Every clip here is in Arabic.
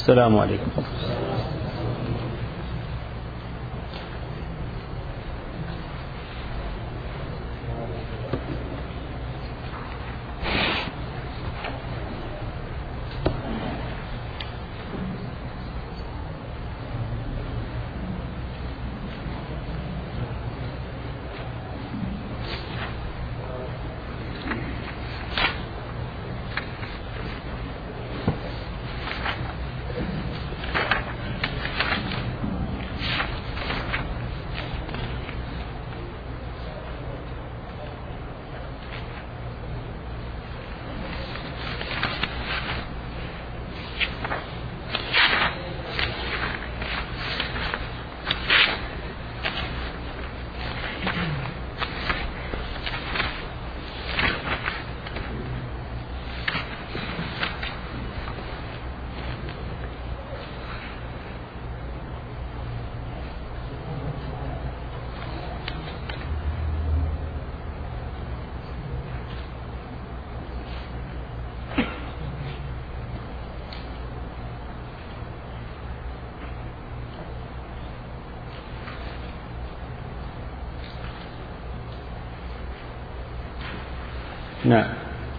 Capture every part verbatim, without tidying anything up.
السلام عليكم. نعم.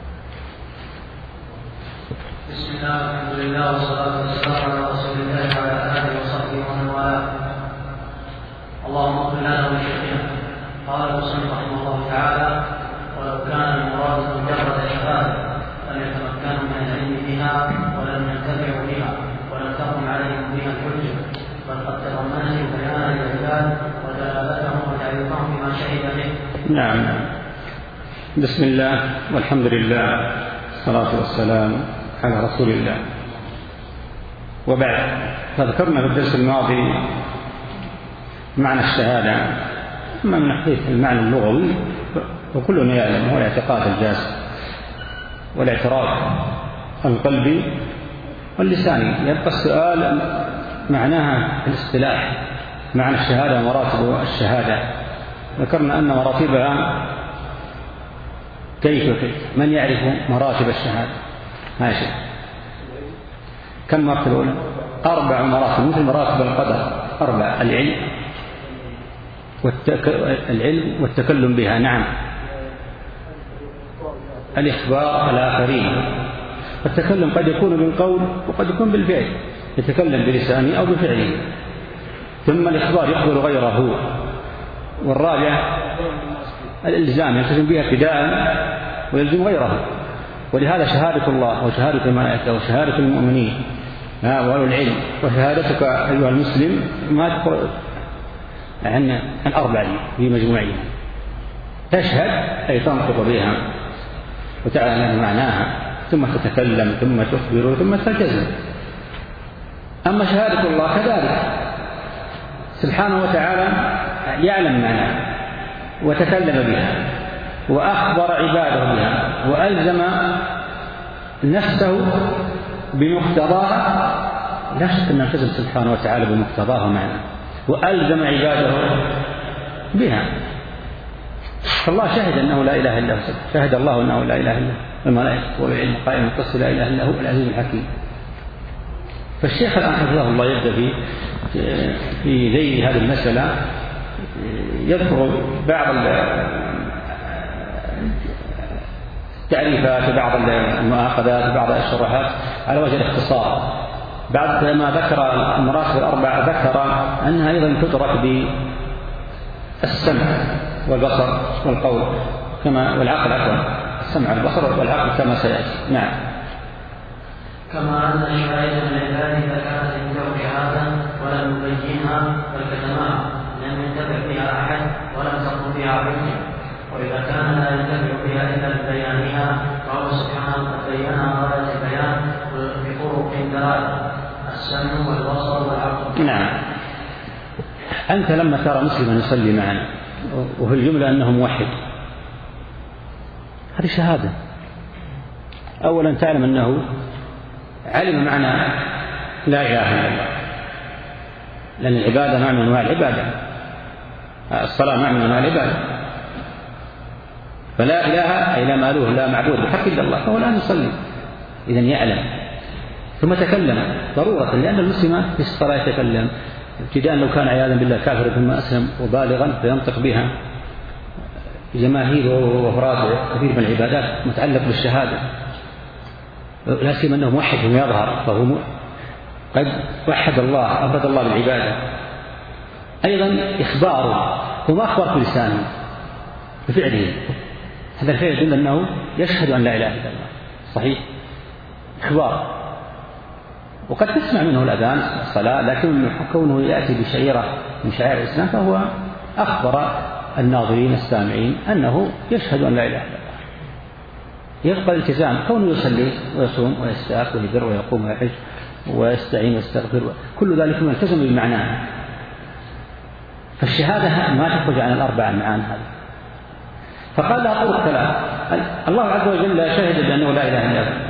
بسم الله والحمد لله والصلاة والسلام على رسول الله وعلى آله وصحبه ومن والاه. اللهم اغفر لنا ولشيخنا. قال المصنف رحمه الله تعالى: ولو كان المراد مجرد شهادة لم يتمكنوا من العلم بها ولم ينتفعوا بها ولم تقم عليهم بها الحجة، بل قد تضمنت بيان العباد ودلالتهم وتعريفهم بما شهد به. نعم. بسم الله والحمد لله والصلاة والسلام على رسول الله، وبعد. فذكرنا في الدرس الماضي معنى الشهادة، أما من ناحية المعنى اللغوي وكلنا يعلم هو الاعتقاد الجازم والاعتراف القلبي واللساني. يبقى السؤال معناها في الاصطلاح، معنى الشهادة ومراتب الشهادة. ذكرنا أن مراتبها كيف وكيف. من يعرف مراتب الشهادة؟ ماشي. كم مرتبة الأولى؟ أربع مراتب، مثل مراتب القدر أربع: العلم والتك... العلم والتكلم بها، نعم، الإخبار الآخرين. التكلم قد يكون بالقول وقد يكون بالفعل، يتكلم بلسانه أو بفعله. ثم الإخبار يخبر غيره. والرابع الإلزام، يلتزم بها ابتداء ويلزم غيره. ولهذا شهادة الله وشهادة الملائكة وشهادة المؤمنين وأولو العلم وشهادتك أيها المسلم ما تقرأ عن الأربع في مجموعها. تشهد أي تنطق بها وتعلم معناها، ثم تتكلم ثم تخبر ثم تلتزم. أما شهادة الله كذلك سبحانه وتعالى يعلم معناها وتكلم بها وأخبر عباده بها وألزم نفسه بمقتضاها. لا شك أن نلتزم سبحانه وتعالى بمقتضاها معنا، وألزم عباده بها. فالله شهد أنه لا إله إلا هو، شهد الله أنه لا إله إلا هو، الملائكة والعلم قائم القسط لا إله إلا هو العزيز الحكيم. فالشيخ الآن حفظه الله يبدأ في في ذيل هذه المسألة، يذكر بعض التعريفات وبعض المؤاخذات وبعض الشروحات على وجه الاختصار. بعد ما ذكر المراتب الأربعة ذكر أنها أيضا تدرك بالسمع والبصر والقول كما والعقل، عفوا السمع والبصر والعقل كما سيأتي. نعم. كما أن الشهادة من العباد إذا كانت عنده شهادة ولم يبينها بل كتمها لم ينتفع بها أحد ولم تقم بها حجة، وإذا كان لا ينتفع بها إلا ببيانها فهو سبحانه قد بينها غاية البيان بطرق دلالة: السمع والبصر والعقل. نعم. أنت لما ترى مسلما يصلي معنا وفي الجملة أنه موحد، هذه شهادة. أولا تعلم أنه علم معنى لا إله إلا الله، لأن العبادة نوع من أنواع العبادة، الصلاة نوع من أنواع العبادة. فلا إله أي لا مألوه لا معبود بحق إلا الله، فهو الآن يصلي. إذن يعلم. ثم تكلم ضرورة، لأن المسلم في الصلاة يتكلم ابتداء لو كان عياذا بالله كافرا ثم أسلم وبالغا فينطق بها. جماهير وأفراد كثير من العبادات متعلق بالشهادة، لا سيما أنه موحد ويظهر فهو قد وحد الله أفرد الله بالعبادة. أيضا إخباره، هو ما أخبر بلسانه بفعله، هذا الفعل يدل أنه يشهد أن لا إله إلا الله، صحيح إخبار. وقد تسمع منه الأذان الصلاة، لكن كونه يأتي بشعيرة من شعائر الإسلام فهو أخبر الناظرين السامعين أنه يشهد أن لا إله إلا الله. يبقى الالتزام، كونه يصلي ويصوم ويستاك ويبر ويقوم ويحج ويستعين ويستغفر، كل ذلك ملتزم بمعناه. فالشهادة ما تخرج عن الأربع المعاني هذه. فقال لها طرق ثلاث. الله عز وجل شهد بأنه لا إله إلا هو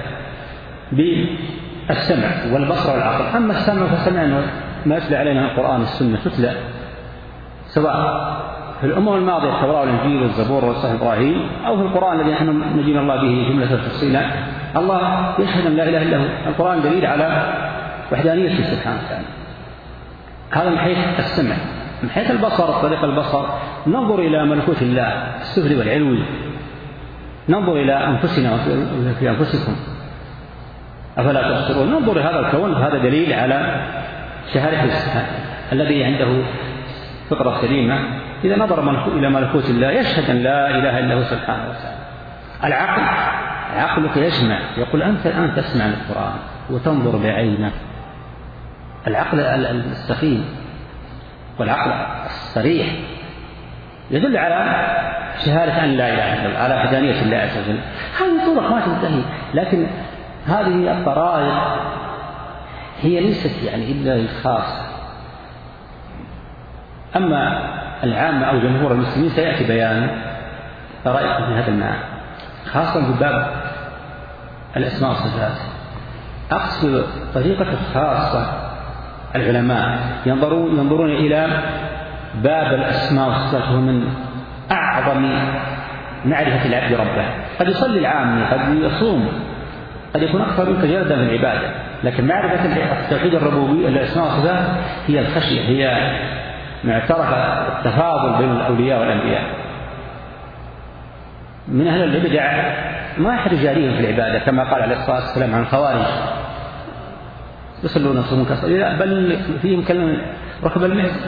بالسمع والبصر والعقل. أما السمع فسمعنا ما يتلى علينا القرآن والسنة تتلى، سواء في الأمم الماضية التوراة والإنجيل والزبور والصحف إبراهيم، أو في القرآن الذي نحن نجينا الله به جملة تفصيلا. الله يشهد أن لا إله إلا هو. القرآن دليل على وحدانيته سبحانه وتعالى. هذا من حيث السمع. من حيث البصر، طريق البصر، ننظر إلى ملكوت الله السفلي والعلوي، ننظر إلى أنفسنا في أنفسكم أفلا تبصرون، ننظر إلى هذا الكون. هذا دليل على شهادة الذي عنده فطرة سليمة إذا نظر إلى ملكوت الله يشهد أن لا إله إلا هو سبحانه وتعالى. العقل، عقلك يسمع، يقول أنت الآن تسمع القرآن وتنظر بعينك. العقل السخيم والعقل الصريح يدل على شهادة أن لا إله إلا الله، على وحدانية الله عز وجل. هذه طرق ما تنتهي، لكن هذه الطرائق هي ليست يعني إلا الخاص. أما العامة أو جمهور المسلمين سيأتي بيان طرائق في هذا المعنى، خاصة في باب الأسماء والصفات. أقصد طريقة خاصة. العلماء ينظرون ينظرون إلى باب الأسماء والصفات، هو من أعظم معرفة العبد ربه. قد يصلي العام، قد يصوم، قد يكون أكثر منك جلدا في العبادة، لكن معرفة توحيد الربوبية الأسماء والصفات هي الخشية، هي معترف التفاضل بين الأولياء والأنبياء. من أهل البدع ما يحرج عليهم في العبادة، كما قال عليه الصلاة والسلام عن الخوارج يصلون يصومون كالصلاة، بل فيهم كلمة ركب المعز.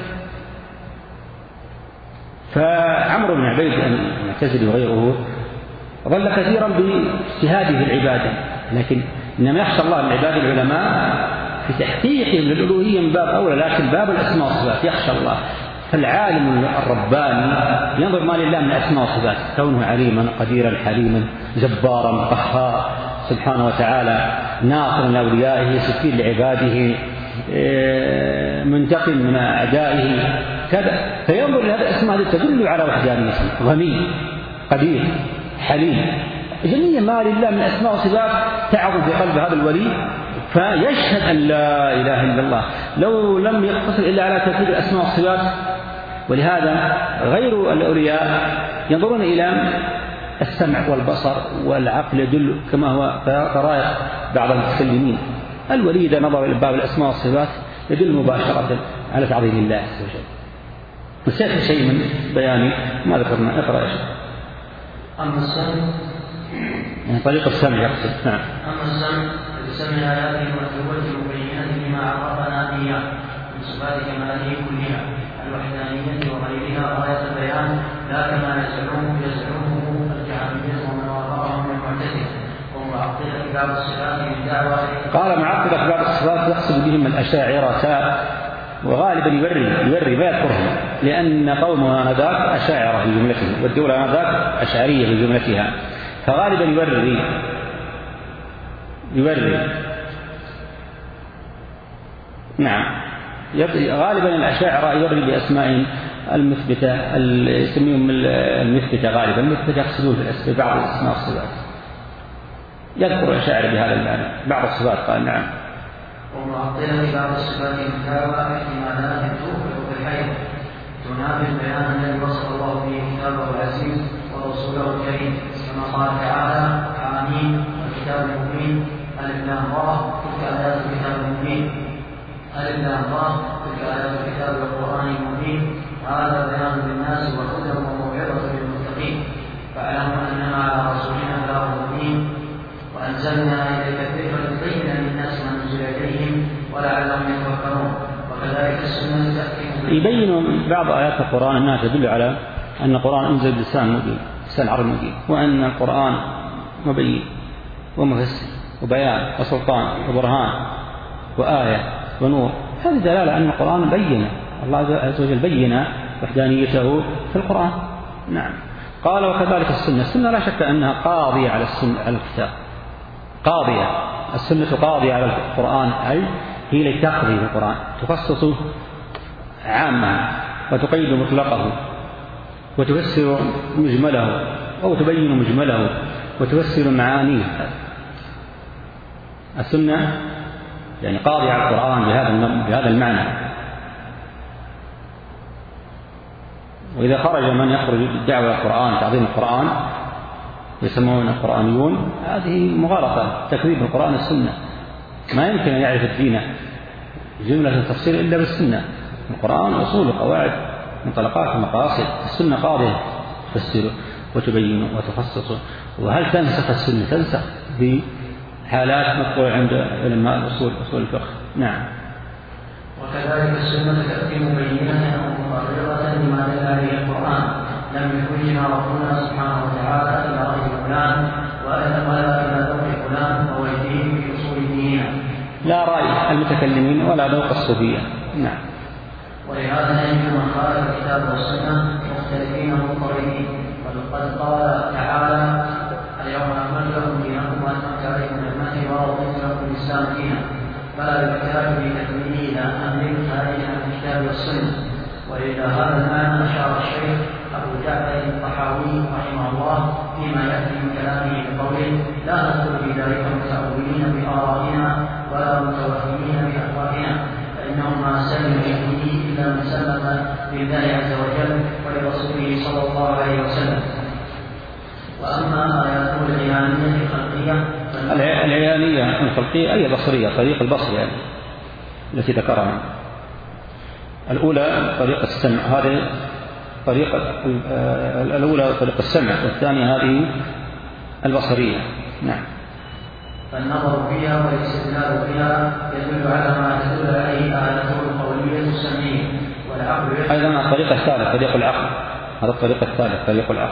فعمرو بن عبيد المعتزلي وغيره ظل كثيرا باجتهاده في العبادة، لكن إنما يخشى الله من عباد العلماء في تحقيقهم للألوهية من باب أولى، لكن باب الأسماء والصفات يخشى الله. فالعالم الرباني ينظر ما لله من أسماء وصفات، كونه عليما قديرا حليما جبارا قهارا سبحانه وتعالى، ناصرا لأوليائه سفير لعباده، منتقم من أعدائه كذا. فينظر لهذه الأسماء التي تدل على وحدانيته، غني قدير حليم، جميع ما لله من أسماء وصفات تعظم في قلب هذا الولي، فيشهد أن لا إله إلا الله. لو لم يقتصر إلا على توحيد الأسماء والصفات. ولهذا غير الأولياء ينظرون إلى السمع والبصر والعقل يدل كما هو طرائق بعض المتكلمين. الولي إذا نظر إلى باب الأسماء والصفات يدل مباشرة على تعظيم الله عز وجل. وسيأتي شيء من بيان ما ذكرنا. اقرأ يا شيخ. أما السمع يعني طريق السمع يقصد. نعم. أما السمع فبسمع آياته والقوة المبينة بما عرفنا إياه من صفات كماله كلها الوحدانية وغيرها غاية البيان، لا كما يزعمه يزعمه الجهمية ومن وراءهم من المعتزلة ومعطلة بعض الصفات من دعوى. قال معطلة بعض الصفات يقصد بهم الأشاعرة، وغالبا يوري يوري ما يذكرهم، لأن قومه آنذاك أشاعرة في جملتهم، والدولة آنذاك أشعرية في جملتها، فغالبا يوري يوري نعم غالبا الأشاعرة يوري بأسماء المثبتة، يسميهم المثبتة غالبا. المثبتة يقصدون في بعض الأسماء والصفات، يذكر الأشاعرة بهذا المعنى بعض الصفات. قال نعم. ومعطلة بعض الصفات المتابعة احتمالات توقف بالحيض تنافي البيان الذي وصف الله به كتابه العزيز ورسوله الكريم، كما قال تعالى: آمين والكتاب المبين ألف لام را تلك آيات الكتاب المبين. ألف لام را تلك آيات الكتاب والقرآن المبين. هذا بيان للناس وهدى وموعظة للمتقين. فاعلموا أننا على رسولنا بلاغ مبين وأنزلنا إليك الذكر لتبين للناس ما نزل إليهم ولعلهم يتفكرون. وكذلك السنة تأتي يبين بعض آيات القرآن أنها تدل على أن القرآن أنزل بلسان مبين، لسان عربي مبين، وأن القرآن مبين ومفسر وبيان وسلطان وبرهان وآية ونور. هذه دلالة أن القرآن بين، الله عز وجل بين وحدانيته في القرآن. نعم. قال وكذلك السنة. السنة لا شك أنها قاضية على السنة على الكتاب، قاضية. السنة قاضية على القرآن، أي هي لتقضي في القرآن، تخصص عامة وتقيد مطلقه وتفسر مجمله أو تبين مجمله وتفسر معانيه. السنة يعني قاضية على القرآن بهذا بهذا المعنى. وإذا خرج من يخرج بالدعوة القرآن تعظيم القرآن يسمون القرآنيون، هذه مغالطة، تكذيب القرآن السنة. ما يمكن أن يعرف الدين جملة التفسير إلا بالسنة. القرآن أصول وقواعد منطلقات ومقاصد، السنة قاضية تفسر وتبين وتخصص. وهل تنسخ السنة؟ تنسخ بحالات مذكورة عند علماء الأصول أصول الفقه. نعم. وكذلك السنة تأتي مبينة ومقررة لما دل عليه القرآن، لم يخرجنا ربنا سبحانه وتعالى إلى رأي فلان ولا إلى ذوق فلان ووجهه في أصول ديننا، لا رأي المتكلمين ولا ذوق الصوفية. نعم. ولهذا يجب من خالف الكتاب والسنة مختلفين مضطربين. وقد قال تعالى اليوم أكملت لكم دينكم وأتممت عليكم نعمتي ورضيت لكم الإسلام دينا. فلا يحتاج في تكميله إلى أن ينتهي عن الكتاب والسنة. وإلى هذا المعنى أشار الشيخ أبو جعفر الطحاوي رحمه الله فيما يأتي من كلامه بقوله: لا ندخل في ذلك متأولين بآرائنا ولا متوهمين بأهوائنا، فإنهم ما سلموا به إلا من سلم لله عز وجل ولرسوله صلى الله عليه وسلم. وأما آياته العيانية الخلقية العيانية الخلقية أي بصرية، طريق البصر يعني التي ذكرها. الأولى طريق السمع، هذه طريقة الأولى طريق السمع، والثانية هذه البصرية. نعم. فالنظر فيها والاستدلال فيها يدل على ما تدل عليه آياته القولية السمعية، والعقل أيضا الطريق الثالث طريق العقل، هذا الطريق الثالث طريق العقل.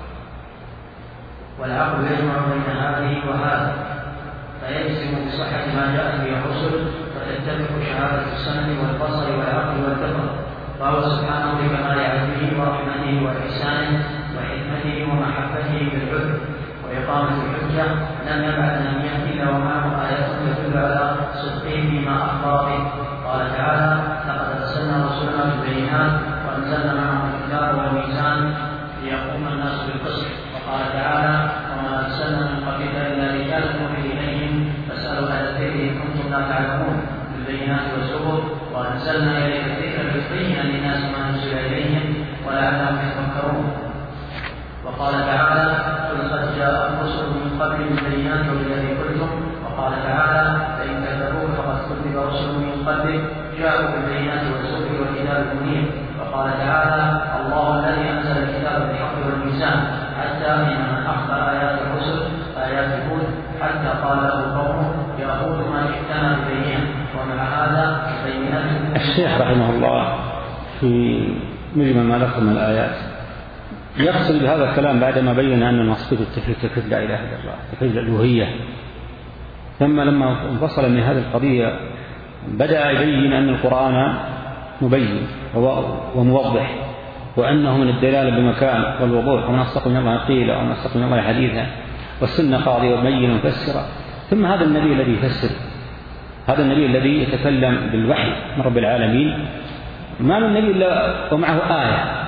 والعقل يجمع بين هذه وهذا فيجزم بصحة ما جاءت به الرسل، فتتفق شهادة السمع والبصر والعقل والفطر. فهو سبحانه لكمال عدله ورحمته وإحسانه وحكمته ومحبته بالعدل وإقامة الحجة لم يبعث نبيا إلا ومعه آيات تدل على صدقه فيما أخبر به. قال تعالى: لقد أرسلنا رسلنا بالبينات وأنزلنا معهم الكتاب والميزان ليقوم الناس بالقسط. وقال تعالى: وما أرسلنا من قبلك إلا رجالا نوحي إليهم فاسألوا أهل الذكر إن كنتم لا تعلمون بالبينات والزبر وأنزلنا إليك الذكر لتبين للناس ما نزل إليهم ولعلهم يتفكرون. وقال تعالى: قل قد جاء الرسل من قبل بالبينات والذي قلتم. وقال تعالى: فإن كذبوك فقد كذب رسل من قبلك جاءوا بالبينات والزبر والكتاب المنير. وقال تعالى: الله الذي أنزل الكتاب بالحق والميزان حتى إن من أخبر آيات الرسل آيات هود حتى قال له قومه يا هود ما جئتنا ببينة. ومع هذا بينات. الشيخ رحمه الله في مجمل ما ذكر من الآيات يقصد بهذا الكلام بعدما بين أن المقصود التوحيد توحيد لا إله إلا الله، توحيد الألوهية. ثم لما انفصل من هذه القضية بدأ يبين أن القرآن مبين وموضح، وأنه من الدلالة بمكان والوضوح، ومن أصدق من الله قيلا ومن أصدق من الله حديثا، والسنة قاضية ومبينة ومفسرة. ثم هذا النبي الذي يفسر، هذا النبي الذي يتكلم بالوحي من رب العالمين، ما من نبي إلا ومعه آية.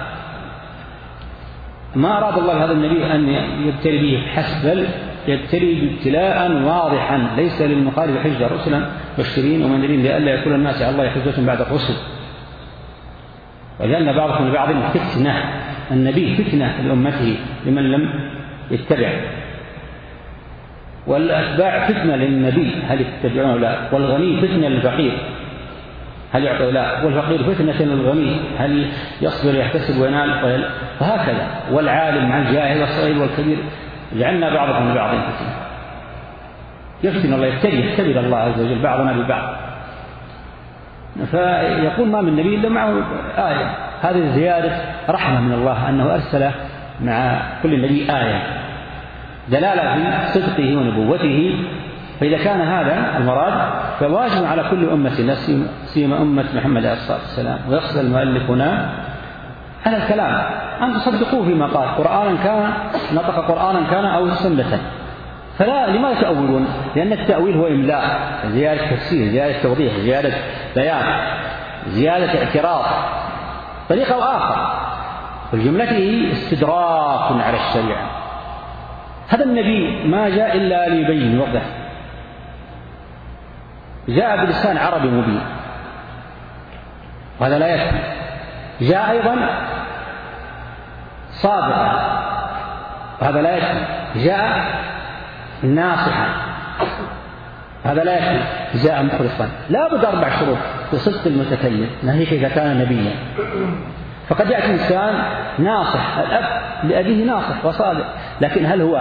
ما أراد الله هذا النبي أن يبتلي به حسب، بل يبتلي ابتلاء واضحا ليس للمخالف حجة، رسلا مبشرين ومنذرين لئلا يكون الناس على الله حجة بعد الرسل. ولأن بعضهم لبعض فتنة، النبي فتنة لأمته لمن لم يتبع. والأتباع فتنة للنبي هل يتبعونه لا، والغني فتنة للفقير هل يعطي لا، والفقير فتنة للغني هل يصبر يحتسب وينال، وهكذا. والعالم مع الجاهل والصغير والكبير جعلنا بعضكم لبعض فتنة. يفتن الله، يفتري يفتري الله عز وجل بعضنا ببعض. فيقول ما من نبي إلا معه آية. هذه زيادة رحمة من الله أنه أرسل مع كل نبي آية دلالة في صدقه ونبوته. فإذا كان هذا المراد فواجب على كل أمة سيما أمة محمد عليه الصلاة والسلام. ويقصد المؤلف هنا على الكلام أن تصدقوه فيما قال، قرآنا كان نطق قرآنا كان أو سنة. فلا لماذا تأولون؟ لأن التأويل هو إملاء، زيادة تفسير، زيادة توضيح، زيادة بيان، زيادة اعتراض، طريقة آخر. وجملته استدراك على الشريعة. هذا النبي ما جاء إلا ليبين يوضح، جاء بلسان عربي مبين، وهذا لا يكفي. جاء أيضا صادقا، وهذا لا يكفي. جاء ناصحا، هذا لا يكفي. جاء مخلصا. لا بد أربع شروط لصدق المتكلم، ناهيك إذا كان نبيا. فقد يأتي إنسان ناصح، الأب لأبيه ناصح وصادق، لكن هل هو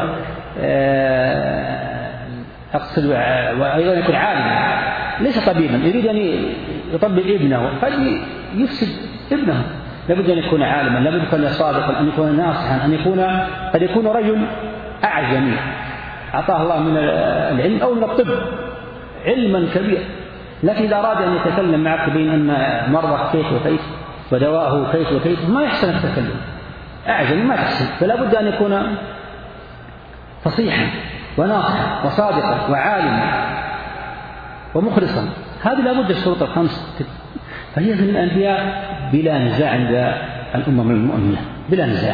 أقصد وأيضا يكون عالما ليس طبيبا يريد أن يطبب ابنه قد يفسد ابنه. لابد أن يكون عالما، لابد أن يكون صادقا، أن يكون ناصحا، أن يكون قد يكون رجل أعجمي أعطاه الله من العلم أو من الطب علما كبير، لكن إذا أراد أن يتكلم معك بين أن مرضك كيف وكيف ودواءه كيف وكيف ما يحسن التكلم، أعجمي ما تحسن. فلا بد أن يكون فصيحا وناصحا وصادقا وعالما ومخلصا. هذه لا بد الشروط الخمس، فهي من الأنبياء بلا نزاع عند الأمم المؤمنة بلا نزاع.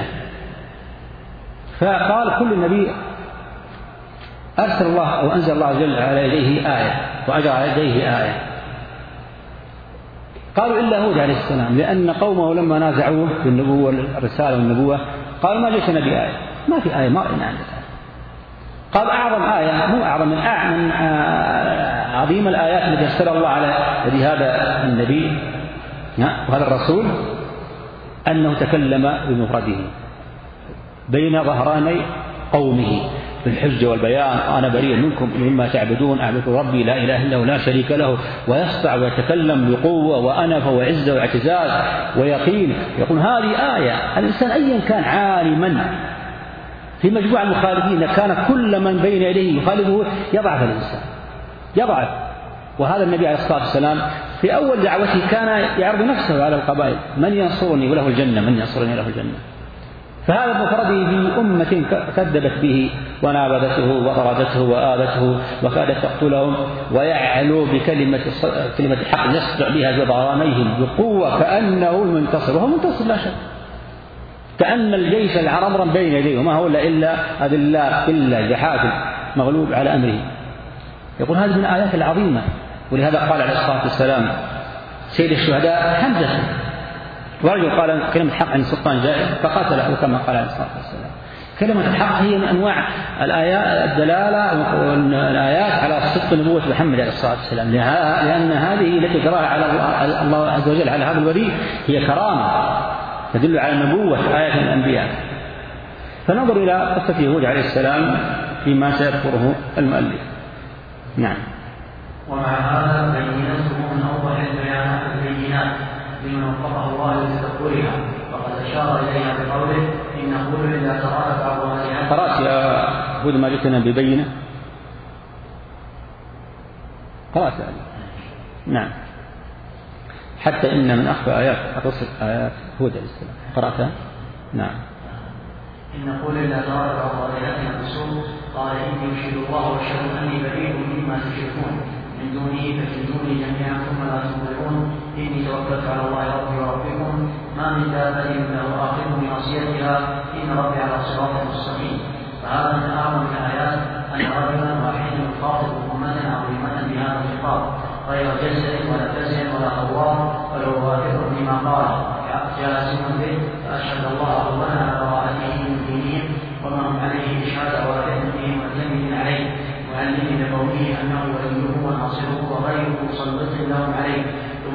فقال كل نبي أرسل الله أو أنزل الله جل على يديه آية وأجرى على يديه آية. قالوا إلا هود عليه السلام، لأن قومه لما نازعوه بالنبوة الرسالة والنبوة قالوا ما جئتنا بآية، ما في آية، ما رأينا عندك. قال أعظم آية، مو أعظم من أعظم عظيم الآيات التي أرسل الله على يد هذا النبي وهذا الرسول أنه تكلم بمفرده بين ظهراني قومه بالحجة والبيان. أنا بريء منكم مما تعبدون، أعبد ربي لا إله إلا هو لا شريك له، ويسطع ويتكلم بقوة وأنف وعزة واعتزاز ويقين. يقول هذه آية. الإنسان أيا كان عالما في مجموعة المخالفين كان كل من بين يديه يخالفه يضعف الإنسان يضعف. وهذا النبي عليه الصلاة والسلام في أول دعوته كان يعرض نفسه على القبائل، من ينصرني وله الجنة، من ينصرني له الجنة. فهذا بمفرده في أمة كذبت به ونابذته وطردته وآذته وكادت تقتلهم، ويعلو بكلمة كلمة الحق يسطع بها بظهرانيهم بقوة كأنه المنتصر، وهو منتصر لا شك، كأن الجيش العرمرم بين يديه وما هو إلا أذلاء إلا جحافل مغلوب على أمره. يقول هذه من الآيات العظيمة. ولهذا قال عليه الصلاة والسلام سيد الشهداء حمزة، ورجل قال كلمة الحق عن سلطان جائر فقاتله كما قال عليه الصلاة والسلام. كلمة الحق هي من أنواع الآيات الدلالة والآيات على صدق نبوة محمد عليه الصلاة والسلام، لأن هذه التي جراها على الله عز وجل على هذا الولي هي كرامة تدل على نبوة آيات الأنبياء. فننظر إلى قصة هود عليه السلام فيما سيذكره المؤلف. نعم. ومع هذا بينته من أوضح البيانات البينات لمن وفقه الله لتدبرها، وقد أشار إليها بقوله إن نقول إذا تراد بعض آيات. قرأت يا هود ما جئتنا ببينة؟ قرأت يعني. نعم. حتى إن من أخفى آيات قصة آيات هود عليه السلام قرأتها؟ نعم. إن نقول إذا تراد بعض آياتنا بالسوء قال إني أشهد الله وأشهد أني بريء مما تشركون من دونه فكيدوني جميعا ثم لا تنظرون إني توكلت على الله ربي وربكم ما من دابة إلا هو آخذ بناصيتها إن ربي على صراط مستقيم. فهذا من أعظم الآيات أن رجلا واحدا يخاطب أمة عظيمة بهذا الخطاب غير جزء ولا فزع ولا خوار ولو وافق بما قال جازما به، فأشهد الله أولا على براءته من دينهم وما هم عليه إشهاد وافق بهم معتمد عليه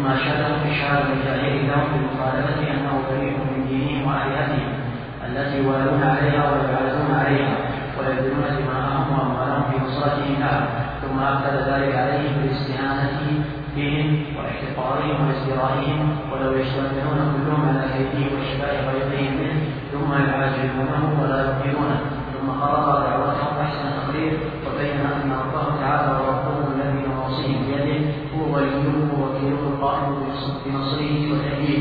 مما شهدوا إشارة لتغيير لهم بمخالفة أنه بريء من دينهم وآلهتهم التي والون عليها ويبعثون عليها ويبذلون دماءهم وأموالهم في نصرتهم لها، ثم أكد ذلك عليهم بالاستهانة بهم واحتقارهم وازدرائهم، ولو يشتملون كلهم على كيده وشفاء غيظهم منه ثم يعاجبونه ولا يقبلونه، ثم قرر دعوتهم أحسن تقرير وبين أن ربهم تعالى وربهم الذي نواصيهم بيده هو وليه ووكيله القائم بنصره وتأييده،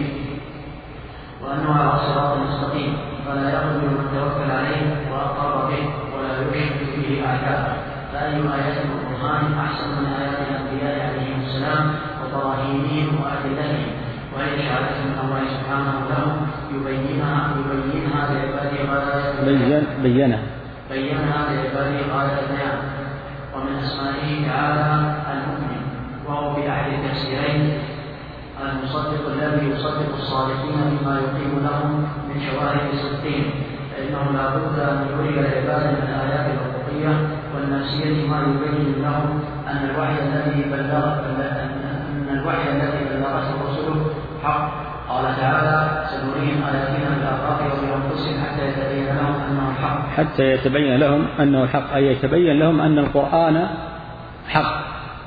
وأنه على صراط مستقيم فلا يقبل من توكل عليه وأقر به ولا يشرك به أعداءه. فأي آيات القرآن أحسن من آيات الأنبياء عليهم السلام وبراهينهم وأدلتهم، وهي شهادة من الله سبحانه لهم يبينها يبينها لعباده غاية بينها بينها لعباده غاية البيان. ومن أسمائه تعالى المؤمن، وهو بأحد التفسيرين المصدق الذي يصدق الصالحين بما يقيم لهم من شواهد صدقهم، فإنه لا بد أن يري العباد من الآيات الحقوقية والنفسية ما يبين لهم أن الوحي الذي بلغ أن الوحي الذي بلغته الرسل حق. قال تعالى: سنريهم آياتنا في الآفاق وفي أنفسهم حتى يتبين لهم أنه الحق. حتى يتبين لهم أنه الحق، أي يتبين لهم أن القرآن حق،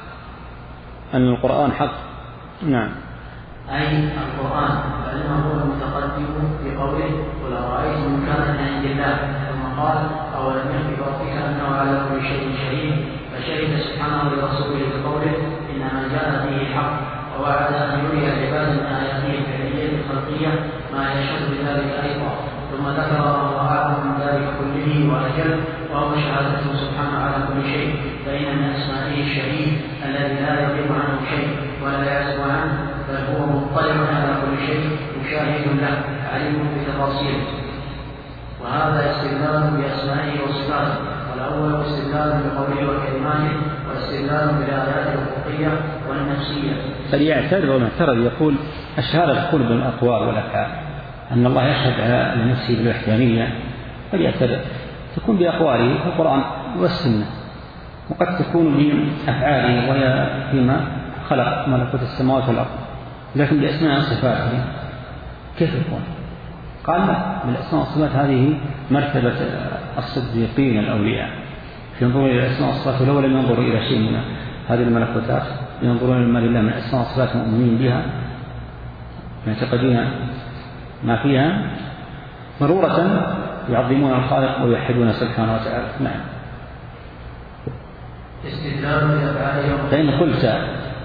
أن القرآن حق. نعم. أي القرآن، فإنه هو المتقدم بقوله: ولو رأيتم كان من عند الله، ثم قال: أولم يكن بربك أنه على كل شيء شهيد، فشهد سبحانه لرسوله بقوله: إنما جاء به الحق، ووعد أن يري العباد من آياته الفعلية الخلقية ما يشهد بذلك أيضا، ثم ذكر ما أعلم من ذلك كله وأجل، وهو شهادته سبحانه على كل شيء، فإن من أسمائه الشهيد الذي لا يغيب عنه شيء ولا يعزب عنه، بل هو مطلع على كل شيء مشاهد له عليم بتفاصيله. وهذا استدلال بأسمائه وصفاته، والأول استدلال بقوله وكلماته، واستدلال بالآيات الحقوقية والنفسية. فليعترض ومعترض يقول الشهادة تكون بالأقوال والأفعال، أن الله يشهد على نفسه بالوحدانية، فليعترض تكون بأقواله في القرآن والسنة، وقد تكون بأفعاله وهي فيما خلق ملكوت السماوات والأرض، لكن بأسماء وصفاته كيف يكون؟ قال لا، بالأسماء والصفات هذه مرتبة الصديقين الأولياء، ينظرون إلى الأسماء والصفات ولو لم ينظروا إلى شيء من هذه الملكوتات، ينظرون لما لله من الأسماء والصفات مؤمنين بها يعتقدون ما فيها ضرورة، يعظمون الخالق ويوحدون سبحانه وتعالى. نعم. استدلال بأفعاله. فإن قلت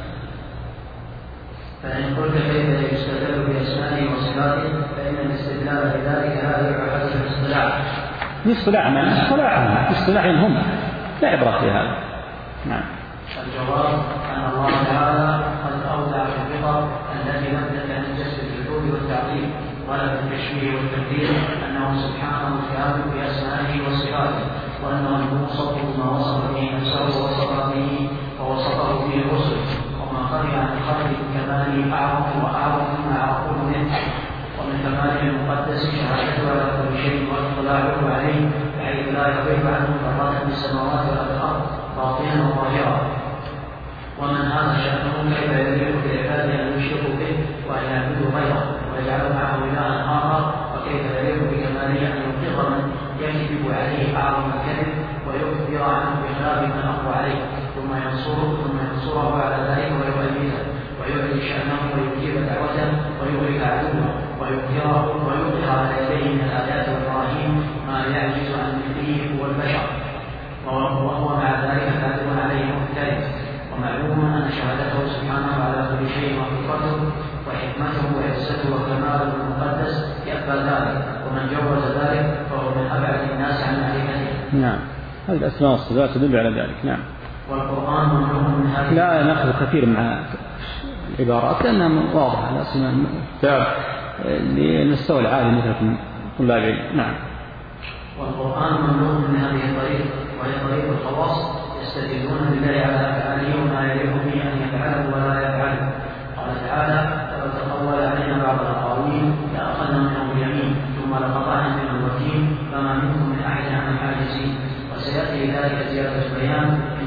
فإن قلت كيف يستدل بأسمائه وصفاته، فإن الاستدلال بذلك هذا يعد الاصطلاح. الاصطلاح من اصطلاحهم اصطلاحهم هم، لا عبرة في هذا. نعم. الجواب أن الله تعالى قد أودع في الفطر التي لم تتنجس بالحدود والتعظيم ولا بالتشبيه والتكبير أنه سبحانه كامل بأسمائه وصفاته، وأنه الموصف بما وصف به نفسه ووصف به ووصفه به الرسل، وما خرج عن الخلق بكماله أعظم وأعظم مما عرفوه منه، ومن كماله المقدس شهادته على كل شيء واطلاعه عليه بحيث لا يغيب عنه ذرة في السماوات والأرض باطنا وظاهرا. ومن هذا شأنه كيف يليق بالعباد أن يشركوا به وأن يعبدوا غيره ويجعلوا معه إلها آخر، وكيف يليق بكماله أن ينقذ من يكذب عليه أعظم الكذب ويخبر عنه بخلاف من أقوى عليه، ثم ينصره ثم ينصره على ذلك ويؤيده ويعلي شأنه ويجيب دعوته ويغلق عدوه ويظهر ويظهر على يديه من الآيات والبراهين ما يعجز عن مثله هو البشر، وهو مع ذلك كاذب عليه مختلف. ومعلوم أن شهادته سبحانه على كل شيء وحقيقته وحكمته وعزته وكماله المقدس يقبل ذلك، ومن جوز ذلك فهو من أبعد الناس عن معرفته. نعم، هذه الأسماء والصفات تدل على ذلك. نعم. والقرآن ممنوع من هذه. لا نأخذ كثير مع العبارات لأنها واضحة، الأسماء الكتاب للمستوى العالي مثلكم طلاب العلم. نعم. والقرآن ممنوع من هذه الطريقة، وهي طريق الخواص يستدلون بالله على أفعاله وما يليق به أن يفعله ولا يفعله. قال تعالى: فتقول علينا بعض الأقاويل لأخذنا منهم اليمين ثم لقطعنا منه الوتين فما منكم من أحد عن الحاجزين. وسيأتي ذلك زيادة بيان إن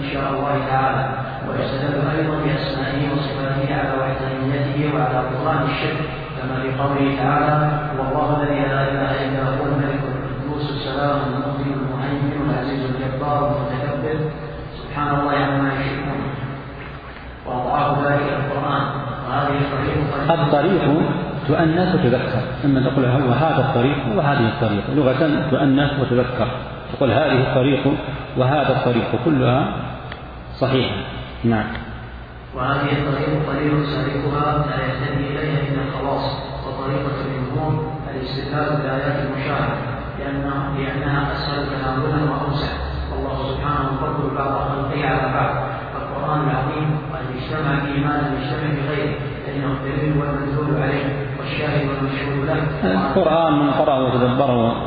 شاء الله تعالى، ويستدل أيضا بأسمائه وصفاته على وحدانيته وعلى بطلان الشرك، كما في قوله تعالى: والله الذي لا إله إلا هو الملك القدوس السلام المؤمن المهيمن العزيز الجبار المتكبر سبحان الله عما يشركون. وأضعاف ذلك القرآن. وهذه الطريق الطريق تؤنث وتذكر، إما تقول هو هذا الطريق وهذه الطريق، لغة تؤنث وتذكر، تقول هذه الطريق وهذا الطريق، كلها صحيحة. نعم. وهذه الطريق قليل سالكها لا يهتدي إليها من الخلاص، وطريقة الجمهور الاستدلال بالآيات المشاهدة لأنها, لأنها أسهل تناولا وأوسع، والله سبحانه يفضل بعض خلقه على بعض. فالقرآن العظيم قد اجتمع بإيمان يجتمع بغيره، لأنه الدليل والمدلول عليه والشاهد والمشهود له. القرآن من قرأ وتدبره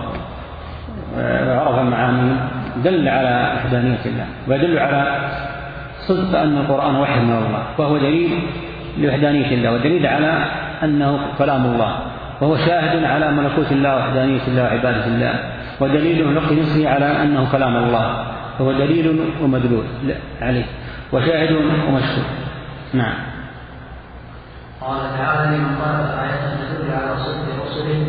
وعرف المعاني دل على وحدانية الله، ويدل على صدق أن القرآن وحي من الله، فهو دليل لوحدانية الله، ودليل على أنه كلام الله، وهو شاهد على ملكوت الله ووحدانية الله وعبادة الله، ودليل لقي نفسه على أنه كلام الله، فهو دليل ومدلول عليه وشاهد ومشهود. نعم. قال تعالى: لمن قرأ آية تدل على صدق رسوله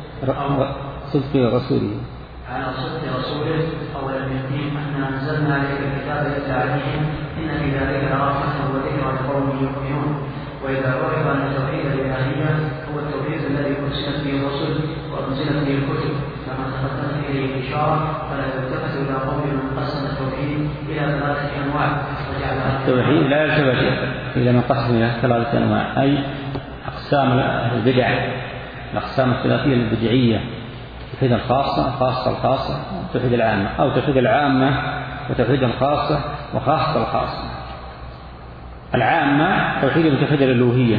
صدق رسوله على صدق رسوله أولم يكفيهم أنا أنزلنا عليك الكتاب يتلى عليهم إن في ذلك لرحمة وذكرى لقوم يؤمنون. وإذا عرف أن توحيد الإلهية هو التوحيد الذي أرسلت به الرسل وأنزلت به الكتب كما تقدمت إليه الإشارة، فلا يلتفت إلى قول من قسم التوحيد إلى ثلاثة أنواع وجعلها التوحيد لا يلتفت إلى من قسم إلى ثلاثة أنواع، أي أقسام البدع، الأقسام الثلاثية البدعية، توحيد الخاصة، خاصة الخاصة، توحيد العامة، أو توحيد العامة وتوحيد الخاصة وخاصة الخاصة. العامة توحيد بتوحيد الألوهية،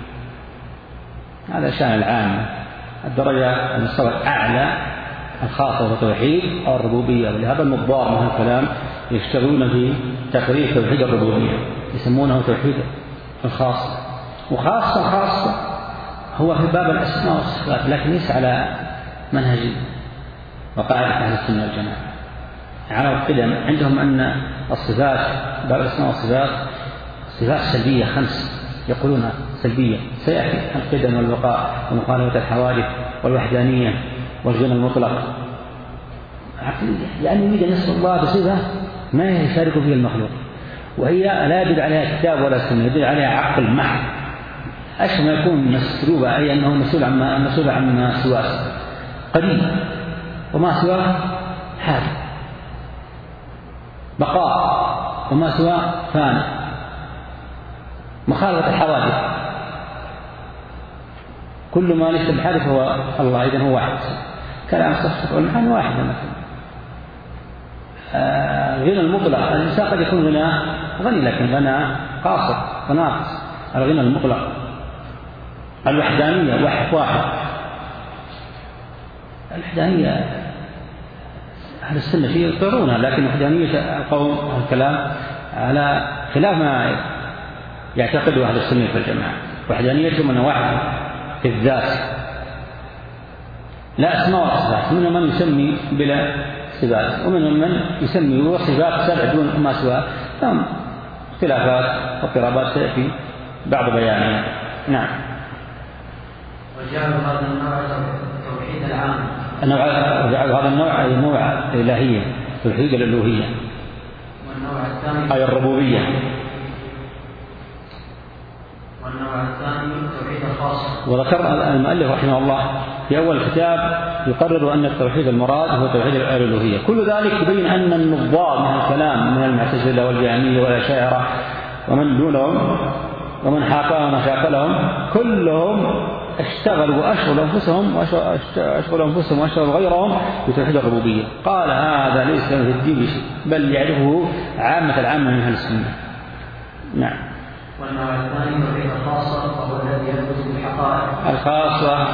هذا شأن العامة، الدرجة المستوى الأعلى الخاصة وتوحيد الربوبية، ولهذا النظار من الكلام يشتغلون في تقرير توحيد الربوبية، يسمونه توحيد الخاصة. وخاصة خاصة هو في باب الأسماء والصفات، لكن ليس على منهج وقاعدة أهل السنة والجماعة، على القدم عندهم أن الصفات باب الأسماء والصفات صفات سلبية خمس، يقولون سلبية، سيأتي القدم والبقاء ومخالفة الحوادث والوحدانية والغنى المطلق، عقلية، يعني يريد أن يصف الله بصفة ما يشارك فيها المخلوق، وهي لا يدل عليها كتاب ولا سنة، يدل عليها عقل محض، أشبه ما يكون مسلوبة، أي أنه مسؤول عما مسؤول عما سواه قريب وما سواه حادث، بقاء وما سواه فاني، مخالفة الحوادث، كل ما ليس بحادث هو الله، إذن هو واحد، كلام الصفات والمعاني واحدة. مثلا غنى المطلق، الإنسان قد يكون غنى غني لكن غنى قاصر وناقص، الغنى المطلق. الوحدانية واحد واحد، الوحدانية أهل السنة يقرونها، لكن وحدانية القوم الكلام على خلاف ما يعتقده أهل السنة والجماعة. وحدانيتهم أنه واحد في الذات لا أسماء وصفات، منهم من يسمي بلا صفات ومنهم من يسمي وصفات سبع دون ما سواه، ثم اختلافات وقرابات تأتي بعض بيانها. نعم. وجعلوا هذا النوع توحيد العام، وجعلوا هذا النوع أي نوع الإلهية، توحيد الألوهية، والنوع الثاني أي الربوبية، والنوع الثاني توحيد الخاصة. وذكر المؤلف رحمه الله في أول الكتاب يقرر أن التوحيد المراد هو توحيد الألوهية. كل ذلك يبين أن النظار من الكلام من المعتزلة والجهمية والأشاعرة ومن دونهم ومن حاكاهم وشاكلهم كلهم اشتغلوا وأشغلوا أنفسهم وأشغلوا أنفسهم وأشغلوا غيرهم بتوحيد الربوبية. قال هذا ليس في الدين بشيء، بل يعرفه عامة العامة من أهل السنة. نعم. والنوع الثاني توحيد الخاصة، وهو الذي يثبت بالحقائق الخاصة.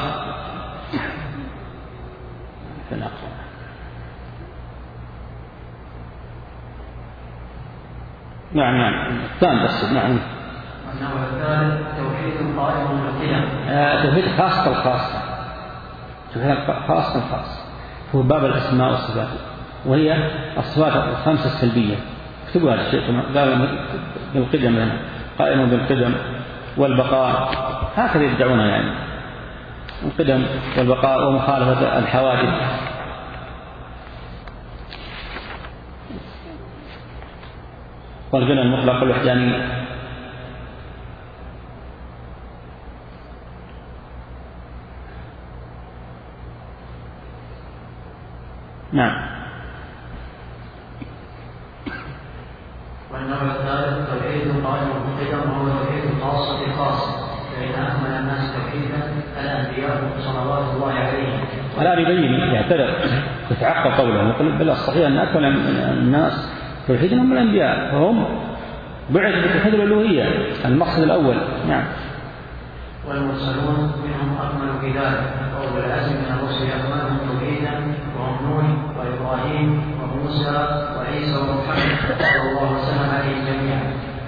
نعم نعم ثاني بس نعم. النوع الثالث توحيد قائم بالقيم، آه توحيد خاصة الخاصة، توحيد خاصة الخاصة هو باب الأسماء والصفات، وهي الصفات الخمسة السلبية اكتبوا هذا الشيء قال بالقدم قائم بالقدم والبقاء هكذا يدعونه يعني القدم والبقاء ومخالفة الحوادث. والغنى المطلق والوحدانية. نعم. والنوع الثالث توحيد قائم بالقدم وهو توحيد الخاصة خاصة فإن أكمل الناس توحيدا الأنبياء صلوات الله عليهم. ولا يبين يعترض يتعقب قوله يقول بل الصحيح أن أكمل الناس توحيدا هم الأنبياء وهم بعث بتوحيد الألوهية المقصد الأول. نعم. والمرسلون منهم أكمل في ذلك وأولو العزم من الرسل أكملهم توحيدا وهم نوح وإبراهيم وموسى وعيسى ومحمد صلى الله وسلم عليهم جميعا.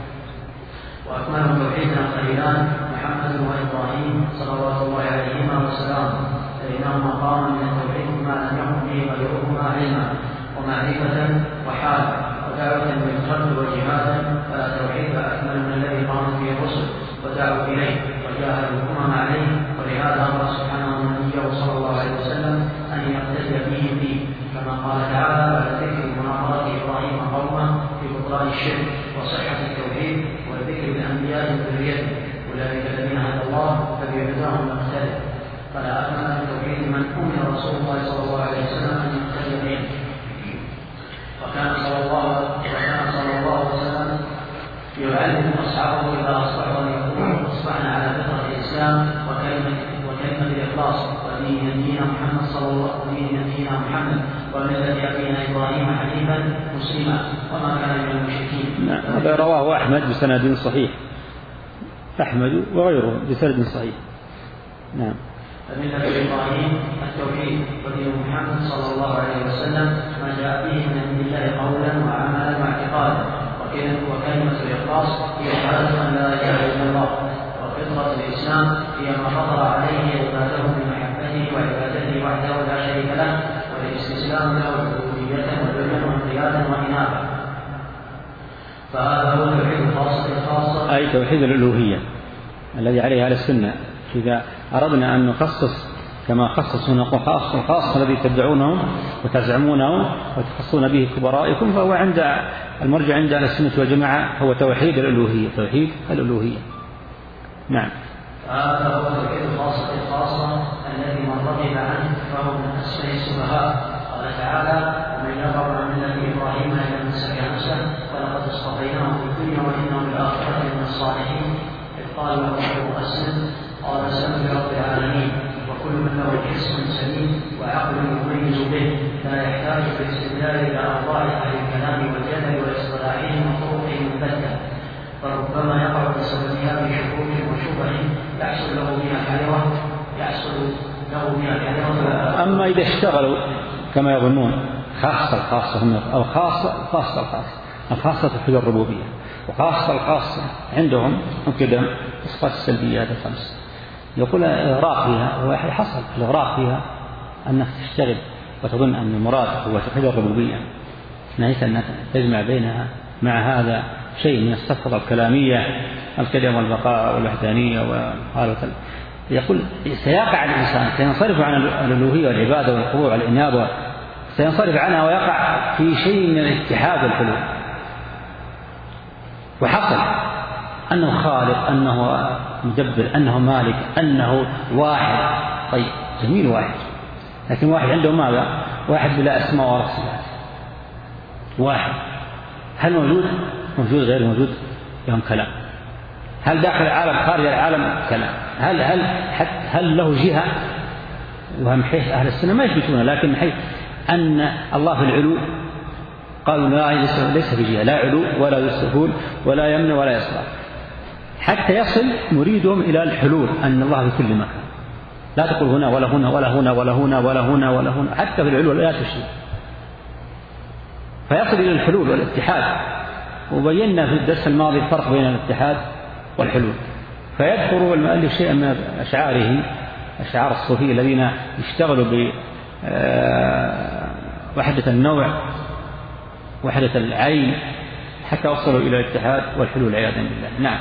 وأكملهم توحيدا الخليلان محمد وإبراهيم صلوات الله عليهما وسلامه فإنهما قاما من التوحيد ما لم يكن به غيرهما علما ومعرفة وحالا ودعوة بالقلب وجهادا فلا توحيد أكمل من الذي قامت به الرسل ودعوا إليه وجاهدوا الأمم عليه. ولهذا أمر سبحانه نبيه صلى الله عليه وسلم أن يقتدي به فيه كما قال تعالى بعد ذكر مناظرة إبراهيم قومه في بطلان الشرك وصحة التوحيد وذكر الأنبياء وذريته أولئك الذين هدى الله فبهداهم نقتدي. فلا أكمل من توحيد من أمر رسول الله صلى الله عليه وسلم أن يقتدي به. وكان صلى الله وكان صلى الله عليه وسلم يعلم أصحابه إذا أصبحوا أن يقولوا أصبحنا على فطرة الإسلام وكلمة وكلمة الإخلاص ودين نبينا محمد صلى الله ودين نبينا محمد وملة أبينا إبراهيم حنيفا مسلما وما كان من المشركين. هذا رواه أحمد بسند صحيح أحمد وغيره بسند صحيح. نعم. فملة إبراهيم التوحيد ودين محمد صلى الله عليه وسلم ما جاء به من عند الله قولا وعملا واعتقادا وكلمة الإخلاص هي شهادة أن لا إله إلا الله. وفطرة الإسلام هي ما فطر عليه عباده بمحبته وعبادته وحده لا شريك له والاستسلام له عبودية وذلا وانقيادا وإنابة. فهذا هو توحيد الخاصة الخاصة أي توحيد الألوهية الذي عليه أهل السنة. إذا أردنا أن نخصص كما خصصوا نقول خاص الخاص الذي تدعونه وتزعمونه وتخصون به كبرائكم فهو عند المرجع عند أهل السنة والجماعة هو توحيد الألوهية توحيد الألوهية. نعم. هذا هو توحيد الخاصة الخاصة الذي من رغب عنه فهو من أسفل السفهاء. قال تعالى ومن يرغب عن ملة إبراهيم إلا من سفه نفسه ولقد اصطفيناه في الدنيا وإنه بالآخرة من الصالحين. إذ قال له ربه أسلم قال أسلمت لرب العالمين. وكل من له جسم سليم وعقل يميز به لا يحتاج في الاستدلال إلى أوضاع أهل الكلام والجدل واصطلاحهم وطرقهم البتة فربما يقع بسببها بشكوك وشبه يحصل له بها حيرة يحصل له بها حيرة. أما إذا اشتغلوا كما يظنون خاصة الخاصة هم أو خاصة خاصة الخاصة الخاصة في الربوبية وخاصة الخاصة عندهم كده إسقاط السلبيات الخمس يقول الإغراق فيها هو حصل الإغراق فيها أنك تشتغل وتظن أن المراد هو توحيد الربوبية نهيت أنك تجمع بينها مع هذا شيء من السفرة الكلامية الكلام والبقاء والوحدانية وهذا. يقول سيقع الإنسان سينصرف عن الألوهية والعبادة والخضوع والإنابة سينصرف عنها ويقع في شيء من الاتحاد والحلول. وحصل أنه خالق أنه مدبر أنه مالك أنه واحد. طيب جميل واحد لكن واحد عنده ماذا؟ واحد بلا أسماء ولا صفات. واحد هل موجود؟ موجود غير موجود لهم كلام. هل داخل العالم خارج العالم كلام. هل هل هل له جهة؟ وهم حيث أهل السنة ما يثبتون لكن من حيث أن الله في العلو قالوا لا ليس في جهة لا علو ولا يستفول ولا يمن ولا يصرف حتى يصل مريدهم إلى الحلول أن الله في كل مكان. لا تقول هنا ولا هنا ولا هنا ولا هنا ولا هنا ولا هنا حتى في العلو لا تشرك فيصل إلى الحلول والاتحاد. وبينا في الدرس الماضي الفرق بين الاتحاد والحلول. فيذكر المؤلف شيئا من أشعاره أشعار الصوفية الذين اشتغلوا بوحدة النوع وحدة العين حتى وصلوا إلى الاتحاد والحلول عياذا بالله. نعم.